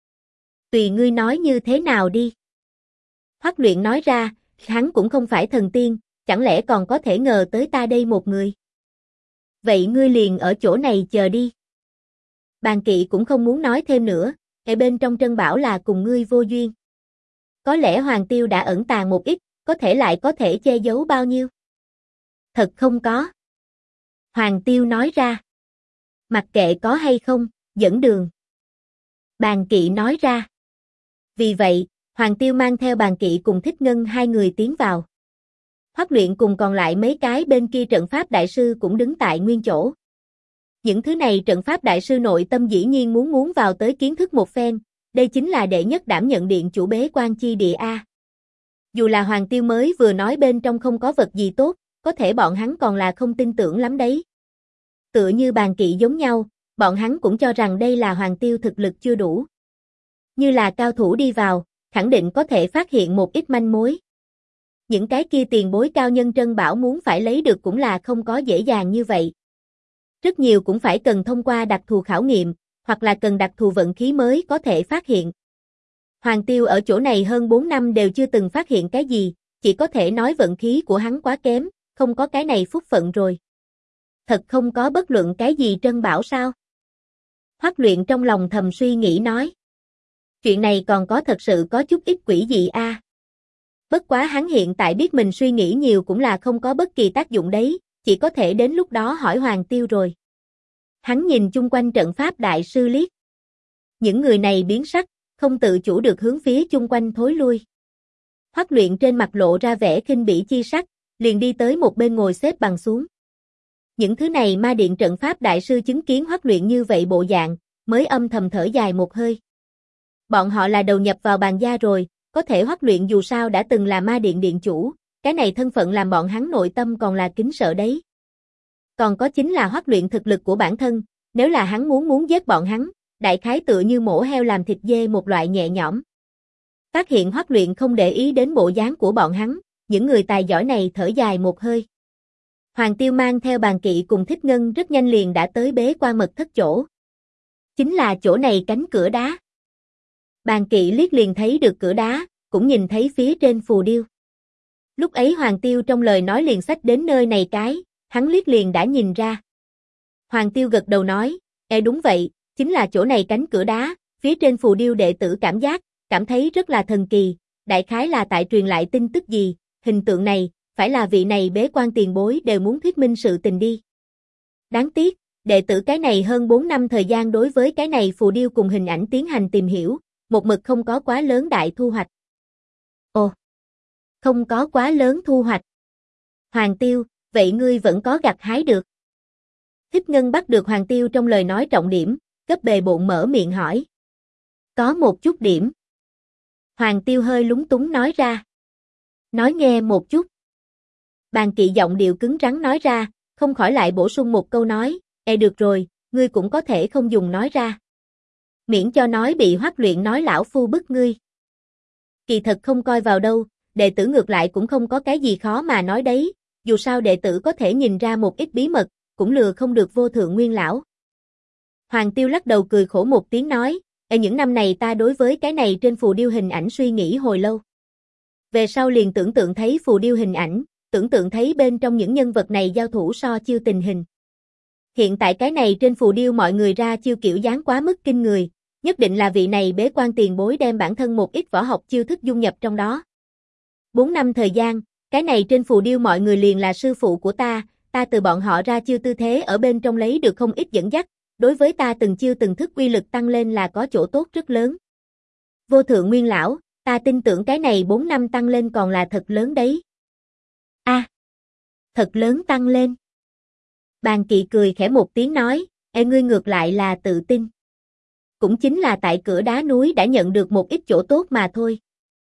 Tùy ngươi nói như thế nào đi. Hoắc Luyện nói ra, hắn cũng không phải thần tiên, chẳng lẽ còn có thể ngờ tới ta đây một người. Vậy ngươi liền ở chỗ này chờ đi. Bàn Kỵ cũng không muốn nói thêm nữa, ở bên trong trân bảo là cùng ngươi vô duyên. Có lẽ Hoàng Tiêu đã ẩn tàng một ít, có thể lại có thể che giấu bao nhiêu. Thật không có. Hoàng Tiêu nói ra. Mặc kệ có hay không, dẫn đường. Bàn Kỵ nói ra. Vì vậy, Hoàng Tiêu mang theo Bàn Kỵ cùng Thích Ngân hai người tiến vào. Hoắc Luyện cùng còn lại mấy cái bên kia trận pháp đại sư cũng đứng tại nguyên chỗ. Những thứ này trận pháp đại sư nội tâm dĩ nhiên muốn vào tới kiến thức một phen, đây chính là đệ nhất đảm nhận điện chủ bế quan chi địa A. Dù là Hoàng Tiêu mới vừa nói bên trong không có vật gì tốt, có thể bọn hắn còn là không tin tưởng lắm đấy. Tựa như Bàn Kỵ giống nhau, bọn hắn cũng cho rằng đây là Hoàng Tiêu thực lực chưa đủ. Như là cao thủ đi vào, khẳng định có thể phát hiện một ít manh mối. Những cái kia tiền bối cao nhân trân bảo muốn phải lấy được cũng là không có dễ dàng như vậy. Rất nhiều cũng phải cần thông qua đặc thù khảo nghiệm, hoặc là cần đặc thù vận khí mới có thể phát hiện. Hoàng Tiêu ở chỗ này hơn 4 năm đều chưa từng phát hiện cái gì, chỉ có thể nói vận khí của hắn quá kém, không có cái này phúc phận rồi. Thật không có bất luận cái gì trân bảo sao? Hoắc Luyện trong lòng thầm suy nghĩ nói. Chuyện này còn có thật sự có chút ít quỷ dị a. Bất quá hắn hiện tại biết mình suy nghĩ nhiều cũng là không có bất kỳ tác dụng đấy, chỉ có thể đến lúc đó hỏi Hoàng Tiêu rồi. Hắn nhìn chung quanh trận pháp đại sư liếc. Những người này biến sắc, không tự chủ được hướng phía chung quanh thối lui. Hoắc Luyện trên mặt lộ ra vẻ khinh bỉ chi sắc, liền đi tới một bên ngồi xếp bằng xuống. Những thứ này ma điện trận pháp đại sư chứng kiến Hoắc Luyện như vậy bộ dạng, mới âm thầm thở dài một hơi. Bọn họ là đầu nhập vào bàn gia rồi, có thể Hoắc Luyện dù sao đã từng là ma điện điện chủ, cái này thân phận làm bọn hắn nội tâm còn là kính sợ đấy. Còn có chính là Hoắc Luyện thực lực của bản thân, nếu là hắn muốn giết bọn hắn, đại khái tựa như mổ heo làm thịt dê một loại nhẹ nhõm. Phát hiện Hoắc Luyện không để ý đến bộ dáng của bọn hắn, những người tài giỏi này thở dài một hơi. Hoàng Tiêu mang theo Bàn Kỵ cùng Thích Ngân rất nhanh liền đã tới bế quan mật thất chỗ. Chính là chỗ này cánh cửa đá. Bàn Kỵ liếc liền thấy được cửa đá, cũng nhìn thấy phía trên phù điêu. Lúc ấy Hoàng Tiêu trong lời nói liền xách đến nơi này cái, hắn liếc liền đã nhìn ra. Hoàng Tiêu gật đầu nói, đúng vậy, chính là chỗ này cánh cửa đá, phía trên phù điêu đệ tử cảm thấy rất là thần kỳ, đại khái là tại truyền lại tin tức gì, hình tượng này, phải là vị này bế quan tiền bối đều muốn thuyết minh sự tình đi. Đáng tiếc, đệ tử cái này hơn 4 năm thời gian đối với cái này phù điêu cùng hình ảnh tiến hành tìm hiểu, một mực không có quá lớn đại thu hoạch. Ồ, không có quá lớn thu hoạch. Hoàng Tiêu, vậy ngươi vẫn có gặt hái được. Thích Ngân bắt được Hoàng Tiêu trong lời nói trọng điểm, gấp bề bộn mở miệng hỏi. Có một chút điểm. Hoàng Tiêu hơi lúng túng nói ra. Nói nghe một chút. Bàn Kỵ giọng điệu cứng rắn nói ra, không khỏi lại bổ sung một câu nói, được rồi, ngươi cũng có thể không dùng nói ra. Miễn cho nói bị Hoắc Luyện nói lão phu bức ngươi. Kỳ thật không coi vào đâu, đệ tử ngược lại cũng không có cái gì khó mà nói đấy, dù sao đệ tử có thể nhìn ra một ít bí mật, cũng lừa không được Vô Thượng Nguyên lão. Hoàng Tiêu lắc đầu cười khổ một tiếng nói, những năm này ta đối với cái này trên phù điêu hình ảnh suy nghĩ hồi lâu. Về sau liền tưởng tượng thấy phù điêu hình ảnh, tưởng tượng thấy bên trong những nhân vật này giao thủ so chiêu tình hình. Hiện tại cái này trên phù điêu mọi người ra chiêu kiểu dáng quá mức kinh người, nhất định là vị này bế quan tiền bối đem bản thân một ít võ học chiêu thức dung nhập trong đó. 4 năm thời gian, cái này trên phù điêu mọi người liền là sư phụ của ta từ bọn họ ra chiêu tư thế ở bên trong lấy được không ít dẫn dắt, đối với ta từng chiêu từng thức uy lực tăng lên là có chỗ tốt rất lớn. Vô Thượng Nguyên lão, ta tin tưởng cái này 4 năm tăng lên còn là thật lớn đấy. Thật lớn tăng lên. Bàn Kỵ cười khẽ một tiếng nói, ngươi ngược lại là tự tin. Cũng chính là tại cửa đá núi đã nhận được một ít chỗ tốt mà thôi.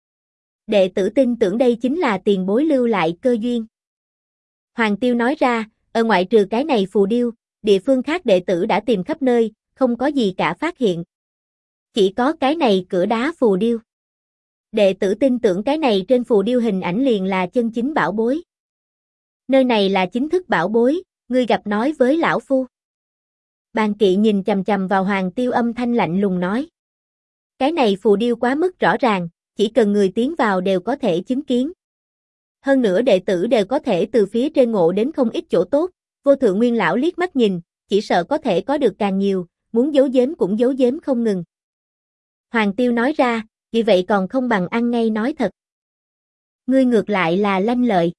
Đệ tử tin tưởng đây chính là tiền bối lưu lại cơ duyên. Hoàng Tiêu nói ra, ở ngoại trừ cái này phù điêu, địa phương khác đệ tử đã tìm khắp nơi, không có gì cả phát hiện. Chỉ có cái này cửa đá phù điêu. Đệ tử tin tưởng cái này trên phù điêu hình ảnh liền là chân chính bảo bối. Nơi này là chính thức bảo bối, ngươi gặp nói với lão phu. Bàn Kỵ nhìn chằm chằm vào Hoàng Tiêu âm thanh lạnh lùng nói. Cái này phù điêu quá mức rõ ràng, chỉ cần người tiến vào đều có thể chứng kiến. Hơn nữa đệ tử đều có thể từ phía trên ngộ đến không ít chỗ tốt, Vô Thượng Nguyên lão liếc mắt nhìn, chỉ sợ có thể có được càng nhiều, muốn giấu giếm cũng giấu giếm không ngừng. Hoàng Tiêu nói ra, vì vậy còn không bằng ăn ngay nói thật. Ngươi ngược lại là lanh lợi.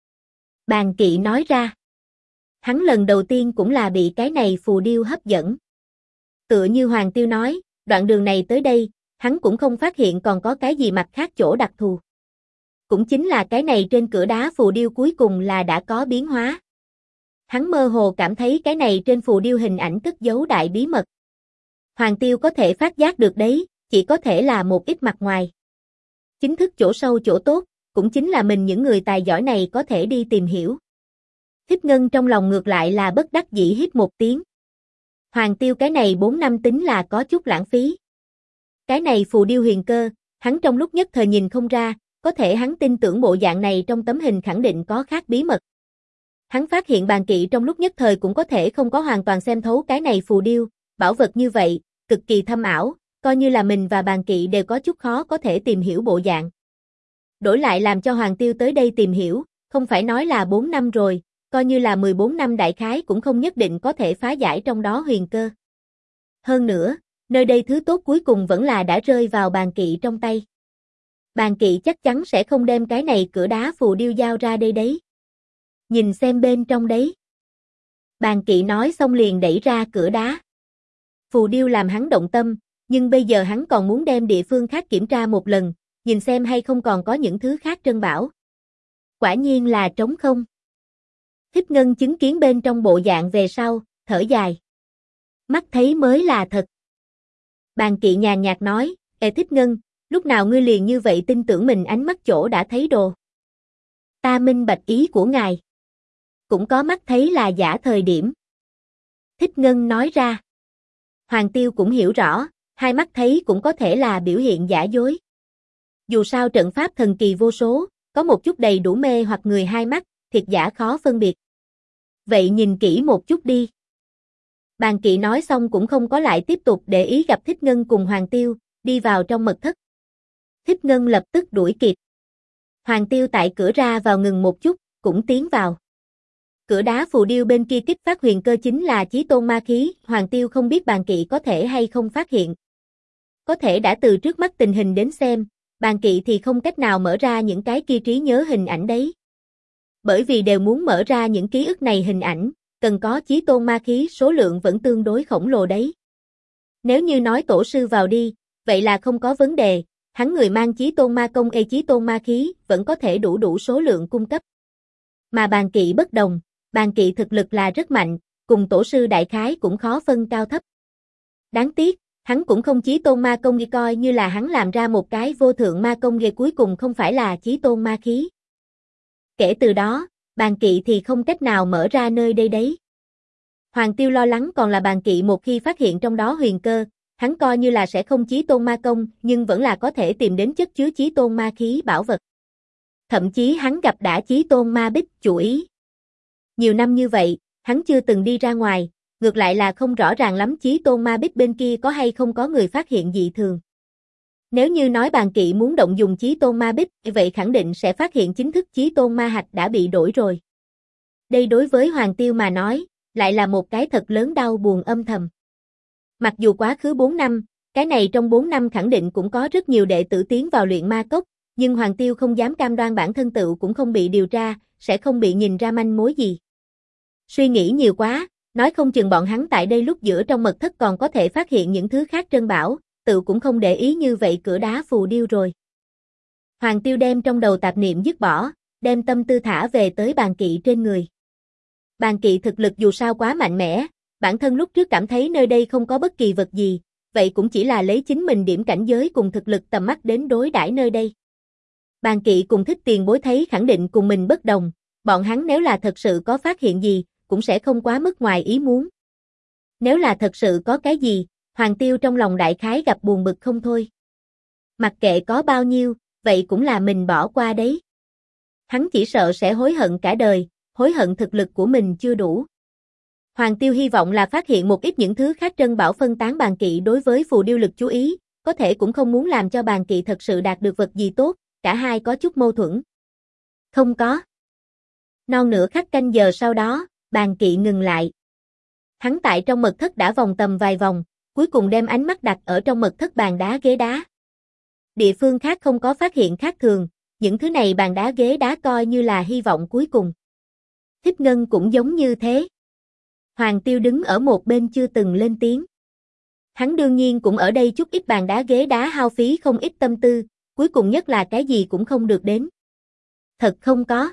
Bàn Kỵ nói ra. Hắn lần đầu tiên cũng là bị cái này phù điêu hấp dẫn. Tựa như Hoàng Tiêu nói, đoạn đường này tới đây, hắn cũng không phát hiện còn có cái gì mặt khác chỗ đặc thù. Cũng chính là cái này trên cửa đá phù điêu cuối cùng là đã có biến hóa. Hắn mơ hồ cảm thấy cái này trên phù điêu hình ảnh cất giấu đại bí mật. Hoàng Tiêu có thể phát giác được đấy, chỉ có thể là một ít mặt ngoài. Chính thức chỗ sâu chỗ tốt, cũng chính là mình những người tài giỏi này có thể đi tìm hiểu. Hít Ngân trong lòng ngược lại là bất đắc dĩ hít một tiếng. Hoàng Tiêu cái này 4 năm tính là có chút lãng phí. Cái này phù điêu huyền cơ, hắn trong lúc nhất thời nhìn không ra, có thể hắn tin tưởng bộ dạng này trong tấm hình khẳng định có khác bí mật. Hắn phát hiện Bàn Kỵ trong lúc nhất thời cũng có thể không có hoàn toàn xem thấu cái này phù điêu, bảo vật như vậy, cực kỳ thâm ảo, coi như là mình và Bàn Kỵ đều có chút khó có thể tìm hiểu bộ dạng. Đổi lại làm cho Hoàng Tiêu tới đây tìm hiểu, không phải nói là 4 năm rồi, coi như là 14 năm đại khái cũng không nhất định có thể phá giải trong đó huyền cơ. Hơn nữa, nơi đây thứ tốt cuối cùng vẫn là đã rơi vào Bàn Kỵ trong tay. Bàn Kỵ chắc chắn sẽ không đem cái này cửa đá phù điêu giao ra đây đấy. Nhìn xem bên trong đấy. Bàn Kỵ nói xong liền đẩy ra cửa đá. Phù điêu làm hắn động tâm, nhưng bây giờ hắn còn muốn đem địa phương khác kiểm tra một lần, nhìn xem hay không còn có những thứ khác trân bảo. Quả nhiên là trống không. Thích Ngân chứng kiến bên trong bộ dạng về sau, thở dài. Mắt thấy mới là thật. Bàn Kỵ nhàn nhạt nói, Thích Ngân, lúc nào ngươi liền như vậy tin tưởng mình ánh mắt chỗ đã thấy đồ. Ta minh bạch ý của ngài. Cũng có mắt thấy là giả thời điểm. Thích Ngân nói ra. Hoàng Tiêu cũng hiểu rõ, hai mắt thấy cũng có thể là biểu hiện giả dối. Dù sao trận pháp thần kỳ vô số, có một chút đầy đủ mê hoặc người hai mắt, thiệt giả khó phân biệt. Vậy nhìn kỹ một chút đi. Bàn Kỵ nói xong cũng không có lại tiếp tục để ý gặp Thích Ngân cùng Hoàng Tiêu, đi vào trong mật thất. Thích Ngân lập tức đuổi kịp. Hoàng Tiêu tại cửa ra vào ngừng một chút, cũng tiến vào. Cửa đá phù điêu bên kia kích phát huyền cơ chính là chí tôn ma khí, Hoàng Tiêu không biết bàn kỵ có thể hay không phát hiện. Có thể đã từ trước mắt tình hình đến xem, bàn kỵ thì không cách nào mở ra những cái kia trí nhớ hình ảnh đấy. Bởi vì đều muốn mở ra những ký ức này hình ảnh, cần có chí tôn ma khí số lượng vẫn tương đối khổng lồ đấy. Nếu như nói tổ sư vào đi, vậy là không có vấn đề, hắn người mang chí tôn ma công chí tôn ma khí vẫn có thể đủ số lượng cung cấp. Mà bàn kỵ bất đồng, bàn kỵ thực lực là rất mạnh, cùng tổ sư đại khái cũng khó phân cao thấp. Đáng tiếc, hắn cũng không chí tôn ma công nghi coi như là hắn làm ra một cái vô thượng ma công ghê cuối cùng không phải là chí tôn ma khí. Kể từ đó, bàn kỵ thì không cách nào mở ra nơi đây đấy. Hoàng Tiêu lo lắng còn là bàn kỵ một khi phát hiện trong đó huyền cơ, hắn coi như là sẽ không chí tôn ma công nhưng vẫn là có thể tìm đến chất chứa chí tôn ma khí bảo vật. Thậm chí hắn gặp đã chí tôn ma bích chủ ý. Nhiều năm như vậy, hắn chưa từng đi ra ngoài, ngược lại là không rõ ràng lắm chí tôn ma bích bên kia có hay không có người phát hiện dị thường. Nếu như nói bàn kỵ muốn động dùng chí tôn ma bích, vậy khẳng định sẽ phát hiện chính thức chí tôn ma hạch đã bị đổi rồi. Đây đối với Hoàng Tiêu mà nói, lại là một cái thật lớn đau buồn âm thầm. Mặc dù quá khứ 4 năm, cái này trong 4 năm khẳng định cũng có rất nhiều đệ tử tiến vào luyện ma cốc, nhưng Hoàng Tiêu không dám cam đoan bản thân tự cũng không bị điều tra, sẽ không bị nhìn ra manh mối gì. Suy nghĩ nhiều quá, nói không chừng bọn hắn tại đây lúc giữa trong mật thất còn có thể phát hiện những thứ khác trân bảo, tự cũng không để ý như vậy cửa đá phù điêu rồi. Hoàng Tiêu đem trong đầu tạp niệm dứt bỏ, đem tâm tư thả về tới bàn kỵ trên người. Bàn kỵ thực lực dù sao quá mạnh mẽ, bản thân lúc trước cảm thấy nơi đây không có bất kỳ vật gì, vậy cũng chỉ là lấy chính mình điểm cảnh giới cùng thực lực tầm mắt đến đối đãi nơi đây. Bàn kỵ cùng Thích Tiền Bối thấy khẳng định cùng mình bất đồng, bọn hắn nếu là thật sự có phát hiện gì, cũng sẽ không quá mức ngoài ý muốn. Nếu là thật sự có cái gì, Hoàng Tiêu trong lòng đại khái gặp buồn bực không thôi. Mặc kệ có bao nhiêu, vậy cũng là mình bỏ qua đấy. Hắn chỉ sợ sẽ hối hận cả đời, hối hận thực lực của mình chưa đủ. Hoàng Tiêu hy vọng là phát hiện một ít những thứ khác trân bảo phân tán bàn kỵ đối với phù điêu lực chú ý, có thể cũng không muốn làm cho bàn kỵ thật sự đạt được vật gì tốt, cả hai có chút mâu thuẫn. Không có. Non nửa khắc canh giờ sau đó, bàn kỵ ngừng lại. Hắn tại trong mật thất đã vòng tầm vài vòng, cuối cùng đem ánh mắt đặt ở trong mật thất bàn đá ghế đá. Địa phương khác không có phát hiện khác thường, những thứ này bàn đá ghế đá coi như là hy vọng cuối cùng. Thích Ngân cũng giống như thế. Hoàng Tiêu đứng ở một bên chưa từng lên tiếng. Hắn đương nhiên cũng ở đây chút ít bàn đá ghế đá hao phí không ít tâm tư, cuối cùng nhất là cái gì cũng không được đến. Thật không có.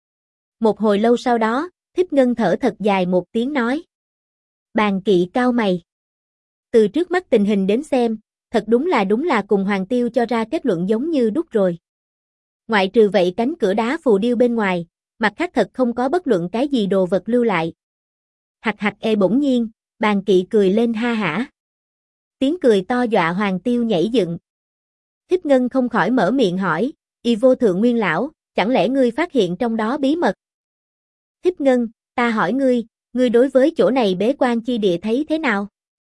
Một hồi lâu sau đó, Thích Ngân thở thật dài một tiếng nói. Bàn kỵ cao mày. Từ trước mắt tình hình đến xem, thật đúng là cùng Hoàng Tiêu cho ra kết luận giống như đúc rồi. Ngoại trừ vậy cánh cửa đá phù điêu bên ngoài, mặt khác thật không có bất luận cái gì đồ vật lưu lại. Hạch bỗng nhiên, bàn kỵ cười lên ha hả. Tiếng cười to dọa Hoàng Tiêu nhảy dựng. Thích Ngân không khỏi mở miệng hỏi, vô thượng nguyên lão, chẳng lẽ ngươi phát hiện trong đó bí mật? Thích Ngân, ta hỏi ngươi đối với chỗ này bế quan chi địa thấy thế nào?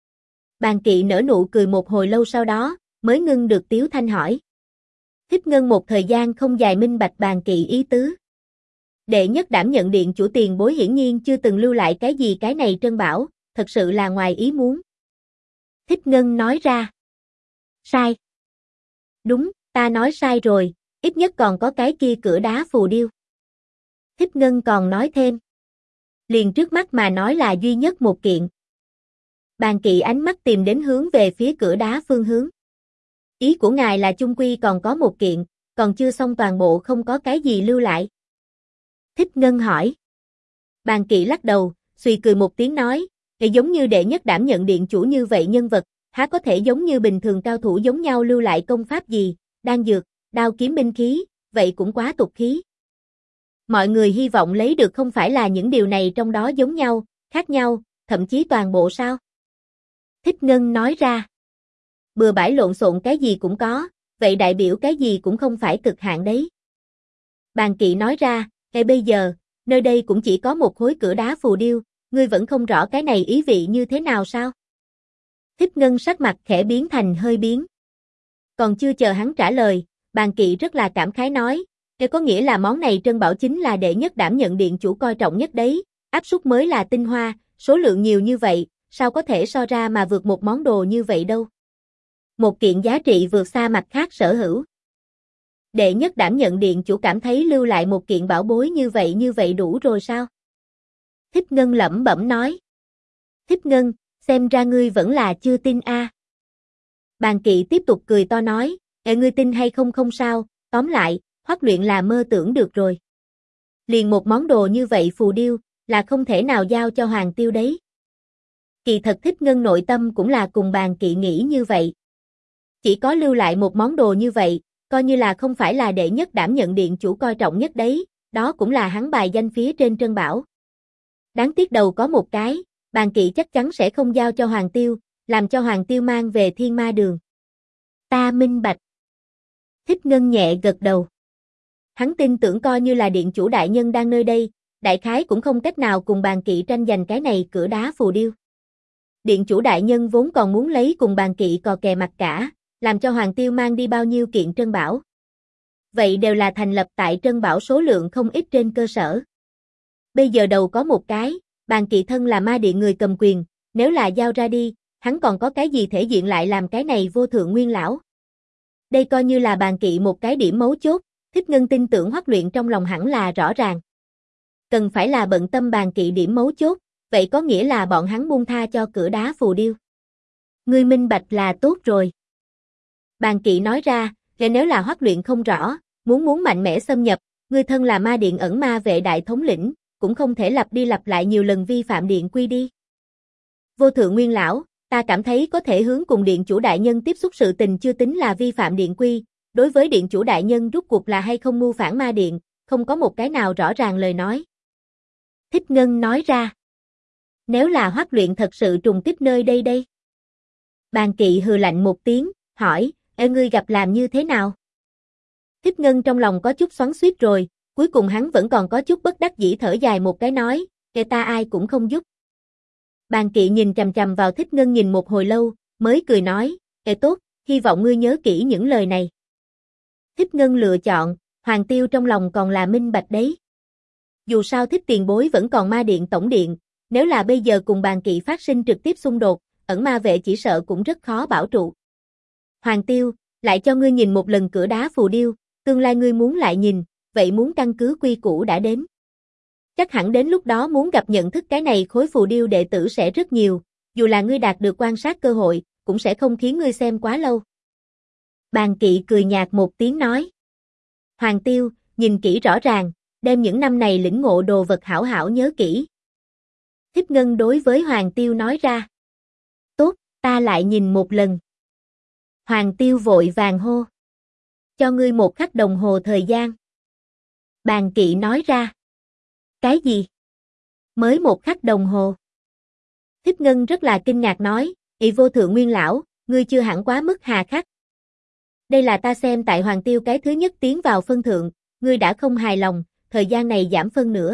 Bàn kỵ nở nụ cười một hồi lâu sau đó, mới ngưng được tiếu thanh hỏi. Thích Ngân một thời gian không dài minh bạch bàn kỵ ý tứ. Đệ nhất đảm nhận điện chủ Tiền Bối hiển nhiên chưa từng lưu lại cái gì cái này trân bảo, thật sự là ngoài ý muốn. Thích Ngân nói ra. Sai. Đúng, ta nói sai rồi, ít nhất còn có cái kia cửa đá phù điêu. Thích Ngân còn nói thêm. Liền trước mắt mà nói là duy nhất một kiện. Bàn kỵ ánh mắt tìm đến hướng về phía cửa đá phương hướng. Ý của ngài là chung quy còn có một kiện, còn chưa xong toàn bộ không có cái gì lưu lại. Thích Ngân hỏi. Bàn kỵ lắc đầu, suy cười một tiếng nói, giống như đệ nhất đảm nhận điện chủ như vậy nhân vật, há có thể giống như bình thường cao thủ giống nhau lưu lại công pháp gì, đan dược, đao kiếm binh khí, vậy cũng quá tục khí. Mọi người hy vọng lấy được không phải là những điều này trong đó giống nhau, khác nhau, thậm chí toàn bộ sao? Thích Ngân nói ra. Bừa bãi lộn xộn cái gì cũng có, vậy đại biểu cái gì cũng không phải cực hạn đấy. Bàn kỵ nói ra, ngay bây giờ, nơi đây cũng chỉ có một khối cửa đá phù điêu, ngươi vẫn không rõ cái này ý vị như thế nào sao? Thích Ngân sắc mặt khẽ biến thành hơi biến. Còn chưa chờ hắn trả lời, Bàn Kỵ rất là cảm khái nói, "Cái có nghĩa là món này Trân Bảo chính là đệ nhất đảm nhận điện chủ coi trọng nhất đấy, áp suất mới là tinh hoa, số lượng nhiều như vậy, sao có thể so ra mà vượt một món đồ như vậy đâu. Một kiện giá trị vượt xa mặt khác sở hữu. Đệ nhất đảm nhận điện chủ cảm thấy lưu lại một kiện bảo bối như vậy đủ rồi sao?" Thích Ngân lẩm bẩm nói. "Thích Ngân, xem ra ngươi vẫn là chưa tin a." Bàn Kỵ tiếp tục cười to nói, ngươi tin hay không không sao, tóm lại, Hoắc Luyện là mơ tưởng được rồi. Liền một món đồ như vậy phù điêu, là không thể nào giao cho Hoàng Tiêu đấy." Kỳ thật Thích Ngân nội tâm cũng là cùng Bàn Kỵ nghĩ như vậy. Chỉ có lưu lại một món đồ như vậy, coi như là không phải là đệ nhất đảm nhận điện chủ coi trọng nhất đấy, đó cũng là hắn bài danh phía trên Trân Bảo. Đáng tiếc đầu có một cái, Bàn Kỵ chắc chắn sẽ không giao cho Hoàng Tiêu, làm cho Hoàng Tiêu mang về Thiên Ma Đường. "Ta minh bạch." Thích Ngân nhẹ gật đầu. Hắn tin tưởng coi như là điện chủ đại nhân đang nơi đây, đại khái cũng không cách nào cùng Bàn Kỵ tranh giành cái này cửa đá phù điêu. Điện chủ đại nhân vốn còn muốn lấy cùng Bàn Kỵ cò kè mặt cả, làm cho Hoàng Tiêu mang đi bao nhiêu kiện Trân Bảo. Vậy đều là thành lập tại Trân Bảo số lượng không ít trên cơ sở. Bây giờ đầu có một cái, Bàn Kỵ thân là ma điện người cầm quyền, nếu là giao ra đi, hắn còn có cái gì thể diện lại làm cái này vô thượng nguyên lão. Đây coi như là Bàn Kỵ một cái điểm mấu chốt, Thích Ngân tin tưởng Hoắc Luyện trong lòng hẳn là rõ ràng. Cần phải là bận tâm Bàn Kỵ điểm mấu chốt, vậy có nghĩa là bọn hắn buông tha cho cửa đá phù điêu. "Ngươi minh bạch là tốt rồi." Bàn Kỵ nói ra, nếu là Hoắc Luyện không rõ, muốn mạnh mẽ xâm nhập, ngươi thân là ma điện ẩn ma vệ đại thống lĩnh, cũng không thể lặp đi lặp lại nhiều lần vi phạm điện quy đi. "Vô thượng nguyên lão, ta cảm thấy có thể hướng cùng điện chủ đại nhân tiếp xúc sự tình chưa tính là vi phạm điện quy, đối với điện chủ đại nhân rút cuộc là hay không mưu phản ma điện, không có một cái nào rõ ràng lời nói." Thích Ngân nói ra. "Nếu là Hoắc Luyện thật sự trùng kích nơi đây đây?" Bàn Kỵ hừ lạnh một tiếng, hỏi, ngươi gặp làm như thế nào?" Thích Ngân trong lòng có chút xoắn xuýt rồi, cuối cùng hắn vẫn còn có chút bất đắc dĩ thở dài một cái nói, ta ai cũng không giúp." Bàn Kỵ nhìn chằm chằm vào Thích Ngân nhìn một hồi lâu, mới cười nói, tốt, hy vọng ngươi nhớ kỹ những lời này." Thích Ngân lựa chọn, Hoàng Tiêu trong lòng còn là minh bạch đấy. Dù sao Thích tiền bối vẫn còn ma điện tổng điện, nếu là bây giờ cùng Bàn Kỵ phát sinh trực tiếp xung đột, ẩn ma vệ chỉ sợ cũng rất khó bảo trụ. "Hoàng Tiêu, lại cho ngươi nhìn một lần cửa đá phù điêu, tương lai ngươi muốn lại nhìn, vậy muốn căn cứ quy củ đã đến. Chắc hẳn đến lúc đó muốn gặp nhận thức cái này khối phù điêu đệ tử sẽ rất nhiều, dù là ngươi đạt được quan sát cơ hội, cũng sẽ không khiến ngươi xem quá lâu." Bàn Kỵ cười nhạt một tiếng nói. "Hoàng Tiêu, nhìn kỹ rõ ràng, đem những năm này lĩnh ngộ đồ vật hảo hảo nhớ kỹ." Thích Ngân đối với Hoàng Tiêu nói ra. "Tốt, ta lại nhìn một lần." Hoàng Tiêu vội vàng hô. "Cho ngươi 1 khắc đồng hồ thời gian." Bàn Kỵ nói ra. "Cái gì? Mới 1 khắc đồng hồ?" Thích Ngân rất là kinh ngạc nói, Vô thượng nguyên lão, ngươi chưa hẳn quá mức hà khắc. Đây là ta xem tại Hoàng Tiêu cái thứ nhất tiến vào phân thượng, ngươi đã không hài lòng, thời gian này giảm phân nữa."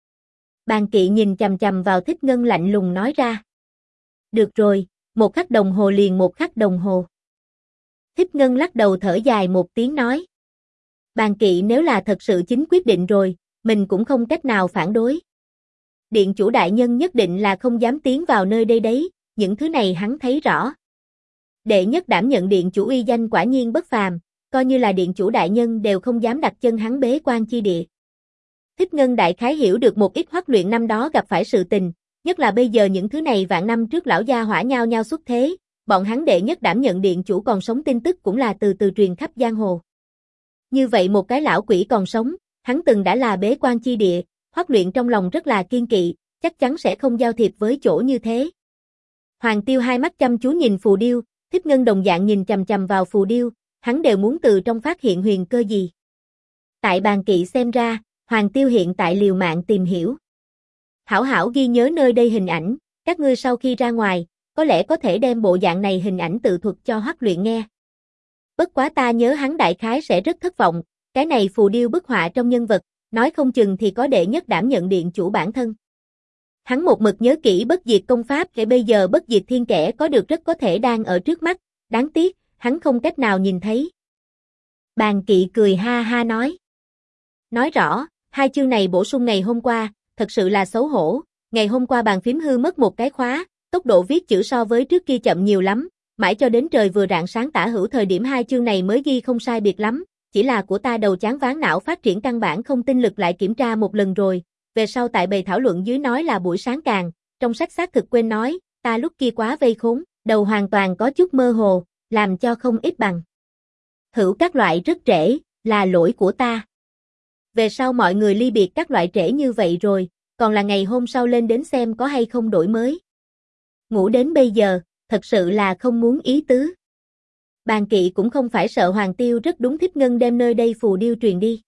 Bàn Kỵ nhìn chằm chằm vào Thích Ngân lạnh lùng nói ra. "Được rồi, 1 khắc đồng hồ liền 1 khắc đồng hồ." Thích Ngân lắc đầu thở dài một tiếng nói. Bàn Kỵ nếu là thật sự chính quyết định rồi, mình cũng không cách nào phản đối. Điện chủ đại nhân nhất định là không dám tiến vào nơi đây đấy, những thứ này hắn thấy rõ. Đệ nhất đảm nhận điện chủ uy danh quả nhiên bất phàm, coi như là điện chủ đại nhân đều không dám đặt chân hắn bế quan chi địa. Thích Ngân đại khái hiểu được một ít Hoắc Luyện năm đó gặp phải sự tình, nhất là bây giờ những thứ này vạn năm trước lão gia hỏa nhau nhau xuất thế, bọn hắn đệ nhất đảm nhận điện chủ còn sống tin tức cũng là từ từ truyền khắp giang hồ. Như vậy một cái lão quỷ còn sống, hắn từng đã là bế quan chi địa, Hoắc Luyện trong lòng rất là kiên kỵ, chắc chắn sẽ không giao thiệp với chỗ như thế. Hoàng Tiêu hai mắt chăm chú nhìn phù điêu, Thích Ngân đồng dạng nhìn chằm chằm vào phù điêu, hắn đều muốn từ trong phát hiện huyền cơ gì. Tại Bàn Kỵ xem ra, Hoàng Tiêu hiện tại liều mạng tìm hiểu. Hảo hảo ghi nhớ nơi đây hình ảnh, các ngươi sau khi ra ngoài, có lẽ có thể đem bộ dạng này hình ảnh tự thuật cho Hoắc Luyện nghe. Bất quá ta nhớ hắn đại khái sẽ rất thất vọng, cái này phù điêu bức họa trong nhân vật, nói không chừng thì có đệ nhất đảm nhận điện chủ bản thân. Hắn một mực nhớ kỹ bất diệt công pháp, để bây giờ bất diệt thiên kẻ có được rất có thể đang ở trước mắt, đáng tiếc, hắn không cách nào nhìn thấy. Bàn Kỵ cười ha ha nói. Nói rõ, hai chương này bổ sung ngày hôm qua, thật sự là xấu hổ, ngày hôm qua bàn phím hư mất một cái khóa, tốc độ viết chữ so với trước kia chậm nhiều lắm, mãi cho đến trời vừa rạng sáng tả hữu thời điểm hai chương này mới ghi không sai biệt lắm, chỉ là của ta đầu chán ván não phát triển căn bản không tinh lực lại kiểm tra một lần rồi, về sau tại bầy thảo luận dưới nói là buổi sáng càng, trong sách xác thực quên nói, ta lúc kia quá vây khốn, đầu hoàn toàn có chút mơ hồ, làm cho không ít bằng. Hữu các loại rất trễ, là lỗi của ta. Về sau mọi người ly biệt các loại trễ như vậy rồi, còn là ngày hôm sau lên đến xem có hay không đổi mới. Ngủ đến bây giờ, thật sự là không muốn ý tứ. Bàn Kỵ cũng không phải sợ Hoàng Tiêu rất đúng Thích Ngân đem nơi đây phù điêu truyền đi.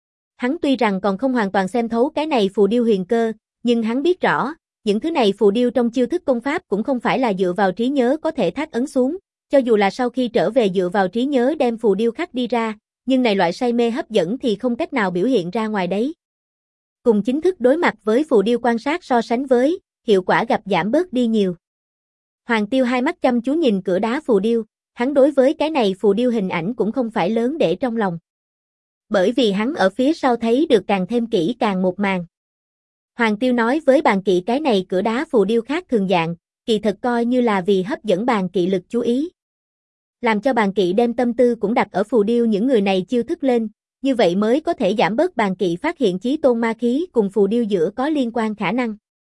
Hắn tuy rằng còn không hoàn toàn xem thấu cái này phù điêu huyền cơ, nhưng hắn biết rõ, những thứ này phù điêu trong chiêu thức công pháp cũng không phải là dựa vào trí nhớ có thể thác ấn xuống, cho dù là sau khi trở về dựa vào trí nhớ đem phù điêu khắc đi ra, nhưng này loại say mê hấp dẫn thì không cách nào biểu hiện ra ngoài đấy. Cùng chính thức đối mặt với phù điêu quan sát so sánh với, hiệu quả gặp giảm bớt đi nhiều. Hoàng Tiêu hai mắt chăm chú nhìn cửa đá phù điêu, hắn đối với cái này phù điêu hình ảnh cũng không phải lớn để trong lòng. Bởi vì hắn ở phía sau thấy được càng thêm kỹ càng một màn. Hoàng Tiêu nói với Bàn Kỵ cái này cửa đá phù điêu khác thường dạng, kỳ thật coi như là vì hấp dẫn Bàn Kỵ lực chú ý. Làm cho Bàn Kỵ đem tâm tư cũng đặt ở phù điêu những người này chiêu thức lên, như vậy mới có thể giảm bớt Bàn Kỵ phát hiện chí tôn ma khí cùng phù điêu giữa có liên quan khả năng.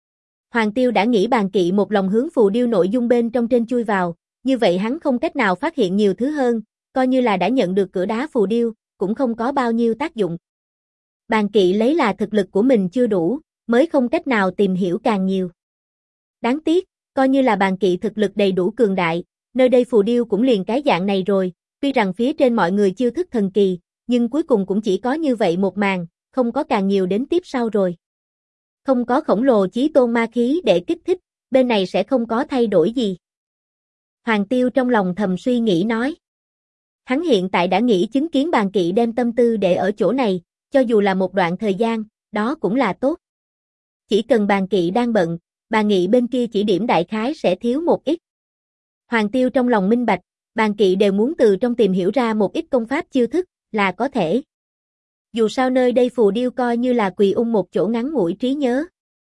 Hoàng Tiêu đã nghĩ Bàn Kỵ một lòng hướng phù điêu nội dung bên trong trên chui vào, như vậy hắn không cách nào phát hiện nhiều thứ hơn, coi như là đã nhận được cửa đá phù điêu, cũng không có bao nhiêu tác dụng. Bàn Kỵ lấy là thực lực của mình chưa đủ, mới không cách nào tìm hiểu càng nhiều. Đáng tiếc, coi như là Bàn Kỵ thực lực đầy đủ cường đại, nơi đây phù điêu cũng liền cái dạng này rồi, tuy rằng phía trên mọi người chiêu thức thần kỳ, nhưng cuối cùng cũng chỉ có như vậy một màn, không có càng nhiều đến tiếp sau rồi. Không có khổng lồ chí tôn ma khí để kích thích, bên này sẽ không có thay đổi gì. Hoàng Tiêu trong lòng thầm suy nghĩ nói. Hắn hiện tại đã nghĩ chứng kiến Bàn Kỵ đem tâm tư để ở chỗ này, cho dù là một đoạn thời gian, đó cũng là tốt. Chỉ cần Bàn Kỵ đang bận, Bàn Nghị bên kia chỉ điểm đại khái sẽ thiếu một ít. Hoàng Tiêu trong lòng minh bạch, Bàn Kỵ đều muốn từ trong tìm hiểu ra một ít công pháp chiêu thức, là có thể. Dù sao nơi đây phù điêu coi như là quỳ một chỗ ngắn ngủi trí nhớ.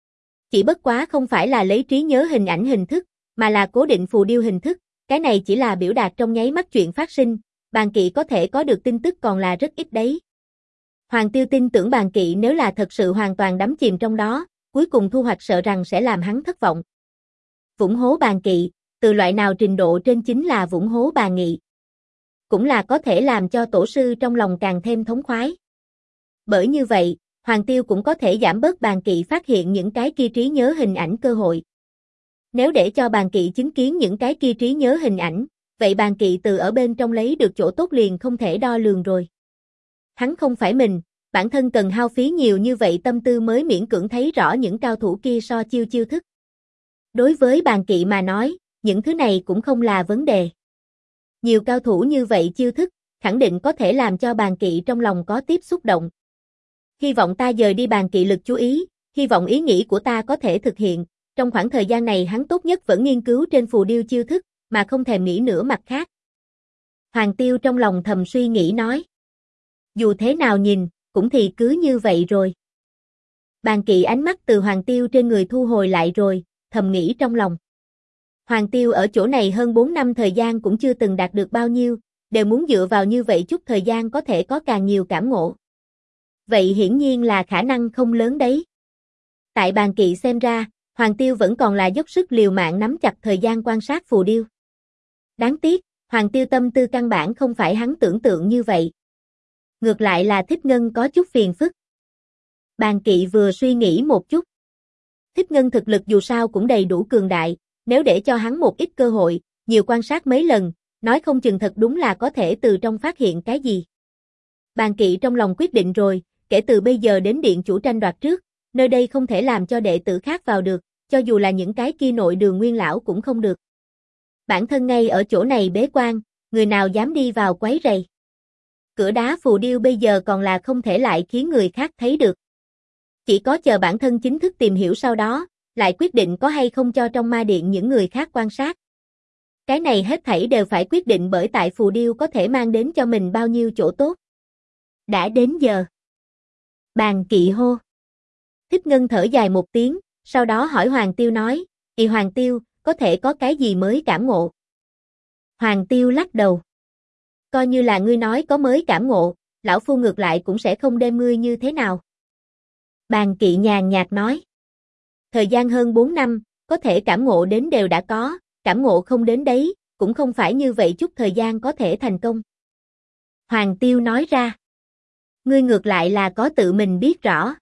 Chỉ bất quá không phải là lấy trí nhớ hình ảnh hình thức, mà là cố định phù điêu hình thức, cái này chỉ là biểu đạt trong nháy mắt chuyện phát sinh, Bàn Kỵ có thể có được tin tức còn là rất ít đấy. Hoàng Tiêu tin tưởng Bàn Kỵ nếu là thật sự hoàn toàn đắm chìm trong đó, cuối cùng thu hoạch sợ rằng sẽ làm hắn thất vọng. Vũng hố Bàn Kỵ, từ loại nào trình độ trên chính là vũng hố Bàn Nghị. Cũng là có thể làm cho tổ sư trong lòng càng thêm thống khoái. Bởi như vậy, Hoàng Tiêu cũng có thể giảm bớt Bàn Kỵ phát hiện những cái kia trí nhớ hình ảnh cơ hội. Nếu để cho Bàn Kỵ chứng kiến những cái kia trí nhớ hình ảnh, vậy Bàn Kỵ từ ở bên trong lấy được chỗ tốt liền không thể đo lường rồi. Hắn không phải mình, bản thân cần hao phí nhiều như vậy tâm tư mới miễn cưỡng thấy rõ những cao thủ kia so chiêu thức. Đối với Bàn Kỵ mà nói, những thứ này cũng không là vấn đề. Nhiều cao thủ như vậy chiêu thức, khẳng định có thể làm cho Bàn Kỵ trong lòng có tiếp xúc động. Hy vọng ta dời đi Bàn Kỵ lực chú ý, hy vọng ý nghĩ của ta có thể thực hiện, trong khoảng thời gian này hắn tốt nhất vẫn nghiên cứu trên phù điêu chiêu thức, mà không thèm nghĩ nửa mặt khác. Hoàng Tiêu trong lòng thầm suy nghĩ nói. Dù thế nào nhìn, cũng thì cứ như vậy rồi. Bàn Kỵ ánh mắt từ Hoàng Tiêu trên người thu hồi lại rồi, thầm nghĩ trong lòng. Hoàng Tiêu ở chỗ này hơn 4 năm thời gian cũng chưa từng đạt được bao nhiêu, đều muốn dựa vào như vậy chút thời gian có thể có càng nhiều cảm ngộ. Vậy hiển nhiên là khả năng không lớn đấy. Tại Bàn Kỵ xem ra, Hoàng Tiêu vẫn còn là dốc sức liều mạng nắm chặt thời gian quan sát phù điêu. Đáng tiếc, Hoàng Tiêu tâm tư căn bản không phải hắn tưởng tượng như vậy. Ngược lại là Thích Ngân có chút phiền phức. Bàn Kỵ vừa suy nghĩ một chút. Thích Ngân thực lực dù sao cũng đầy đủ cường đại, nếu để cho hắn một ít cơ hội, nhiều quan sát mấy lần, nói không chừng thật đúng là có thể từ trong phát hiện cái gì. Bàn Kỵ trong lòng quyết định rồi, kể từ bây giờ đến điện chủ tranh đoạt trước, nơi đây không thể làm cho đệ tử khác vào được, cho dù là những cái kia nội đường nguyên lão cũng không được. Bản thân ngay ở chỗ này bế quan, người nào dám đi vào quấy rầy. Cửa đá phù điêu bây giờ còn là không thể lại khiến người khác thấy được. Chỉ có chờ bản thân chính thức tìm hiểu sau đó, lại quyết định có hay không cho trong ma điện những người khác quan sát. Cái này hết thảy đều phải quyết định bởi tại phù điêu có thể mang đến cho mình bao nhiêu chỗ tốt. Đã đến giờ. Bàn Kỵ hô. Thích Ngân thở dài một tiếng, sau đó hỏi Hoàng Tiêu nói, Hoàng Tiêu, có thể có cái gì mới cảm ngộ? Hoàng Tiêu lắc đầu. Coi như là ngươi nói có mới cảm ngộ, lão phu ngược lại cũng sẽ không đem ngươi như thế nào. Bàn Kỵ nhàn nhạt nói. Thời gian hơn 4 năm, có thể cảm ngộ đến đều đã có, cảm ngộ không đến đấy, cũng không phải như vậy chút thời gian có thể thành công. Hoàng Tiêu nói ra. Ngươi ngược lại là có tự mình biết rõ.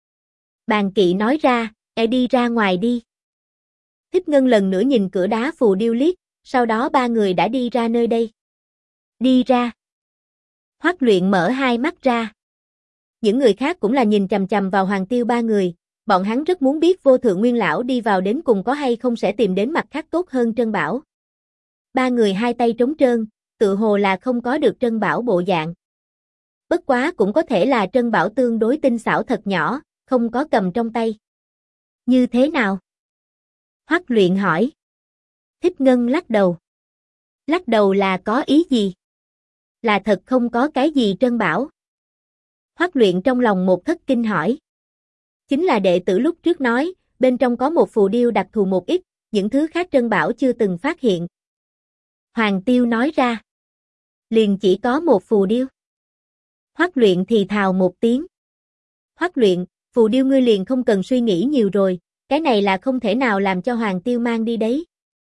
Bàn Kỵ nói ra, đi ra ngoài đi. Thích Ngân lần nữa nhìn cửa đá phù điêu liếc, sau đó ba người đã đi ra nơi đây. Đi ra. Hoắc Luyện mở hai mắt ra. Những người khác cũng là nhìn chằm chằm vào Hoàng Tiêu ba người, bọn hắn rất muốn biết Vô Thượng Nguyên Lão đi vào đến cùng có hay không sẽ tìm đến mặt khác tốt hơn Trân Bảo. Ba người hai tay trống trơn, tự hồ là không có được Trân Bảo bộ dạng. Bất quá cũng có thể là Trân Bảo tương đối tinh xảo thật nhỏ, không có cầm trong tay. Như thế nào? Hoắc Luyện hỏi. Thích Ngân lắc đầu. Lắc đầu là có ý gì? Là thật không có cái gì Trân Bảo. Hoắc Luyện trong lòng một thất kinh hỏi. Chính là đệ tử lúc trước nói, bên trong có một phù điêu đặc thù một ít, những thứ khác Trân Bảo chưa từng phát hiện. Hoàng Tiêu nói ra. Liền chỉ có một phù điêu. Hoắc Luyện thì thào một tiếng. Hoắc Luyện, phù điêu ngươi liền không cần suy nghĩ nhiều rồi, cái này là không thể nào làm cho Hoàng Tiêu mang đi đấy.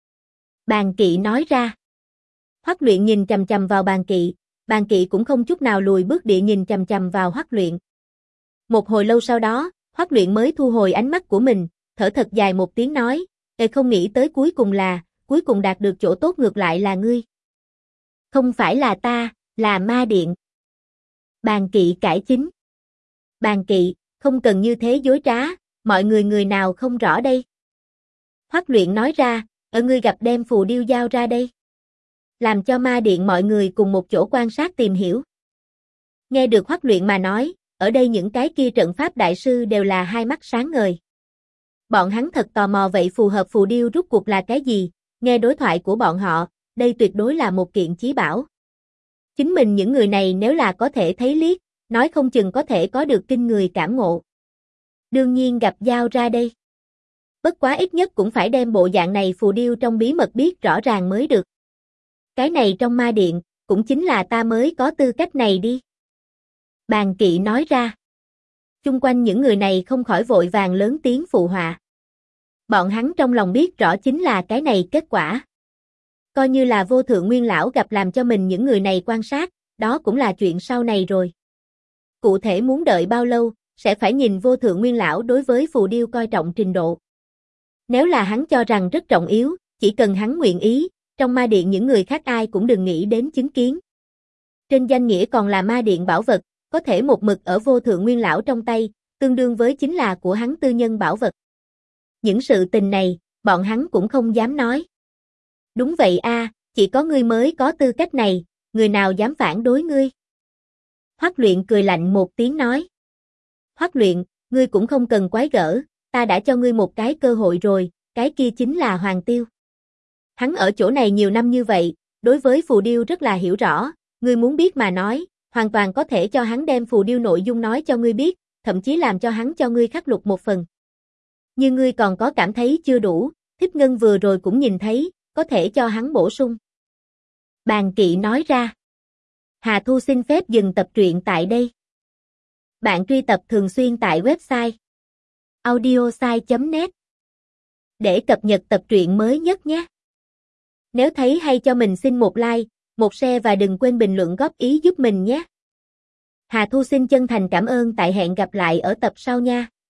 Bàn Kỵ nói ra. Hoắc Luyện nhìn chằm chằm vào Bàn Kỵ cũng không chút nào lùi bước địa nhìn chằm chằm vào Hoắc Luyện. Một hồi lâu sau đó, Hoắc Luyện mới thu hồi ánh mắt của mình, thở thật dài một tiếng nói, không nghĩ tới cuối cùng đạt được chỗ tốt ngược lại là ngươi. Không phải là ta, là Ma Điện. Bàn Kỵ cãi chính. Bàn Kỵ, không cần như thế dối trá, mọi người nào không rõ đây. Hoắc Luyện nói ra, ngươi gặp đem phù điêu giao ra đây. Làm cho Ma Điện mọi người cùng một chỗ quan sát tìm hiểu. Nghe được Hoắc Luyện mà nói, ở đây những cái kia trận pháp đại sư đều là hai mắt sáng ngời. Bọn hắn thật tò mò vậy phù hợp phù điêu rút cuộc là cái gì, nghe đối thoại của bọn họ, đây tuyệt đối là một kiện chí bảo. Chính mình những người này nếu là có thể thấy liếc, nói không chừng có thể có được kinh người cảm ngộ. Đương nhiên gặp giao ra đây. Bất quá ít nhất cũng phải đem bộ dạng này phù điêu trong bí mật biết rõ ràng mới được. Cái này trong Ma Điện, cũng chính là ta mới có tư cách này đi. Bàn Kỵ nói ra. Chung quanh những người này không khỏi vội vàng lớn tiếng phụ họa. Bọn hắn trong lòng biết rõ chính là cái này kết quả. Coi như là Vô Thượng Nguyên Lão gặp làm cho mình những người này quan sát, đó cũng là chuyện sau này rồi. Cụ thể muốn đợi bao lâu, sẽ phải nhìn Vô Thượng Nguyên Lão đối với phù điêu coi trọng trình độ. Nếu là hắn cho rằng rất trọng yếu, chỉ cần hắn nguyện ý, trong Ma Điện những người khác ai cũng đừng nghĩ đến chứng kiến. Trên danh nghĩa còn là Ma Điện bảo vật, có thể một mực ở Vô Thượng Nguyên Lão trong tay, tương đương với chính là của hắn tư nhân bảo vật. Những sự tình này, bọn hắn cũng không dám nói. Đúng vậy a, chỉ có ngươi mới có tư cách này, người nào dám phản đối ngươi? Hoắc Luyện cười lạnh một tiếng nói. Hoắc Luyện, ngươi cũng không cần quái gở, ta đã cho ngươi một cái cơ hội rồi, cái kia chính là Hoàng Tiêu. Hắn ở chỗ này nhiều năm như vậy, đối với phù điêu rất là hiểu rõ, ngươi muốn biết mà nói, hoàn toàn có thể cho hắn đem phù điêu nội dung nói cho ngươi biết, thậm chí làm cho hắn cho ngươi khắc lục một phần. Như ngươi còn có cảm thấy chưa đủ, Thích Ngân vừa rồi cũng nhìn thấy, có thể cho hắn bổ sung. Bàn Kỵ nói ra. Hà Thu xin phép dừng tập truyện tại đây. Bạn truy tập thường xuyên tại website audiosai.net để cập nhật tập truyện mới nhất nhé. Nếu thấy hay cho mình xin một like, một share và đừng quên bình luận góp ý giúp mình nhé. Hà Thu xin chân thành cảm ơn tại hẹn gặp lại ở tập sau nha.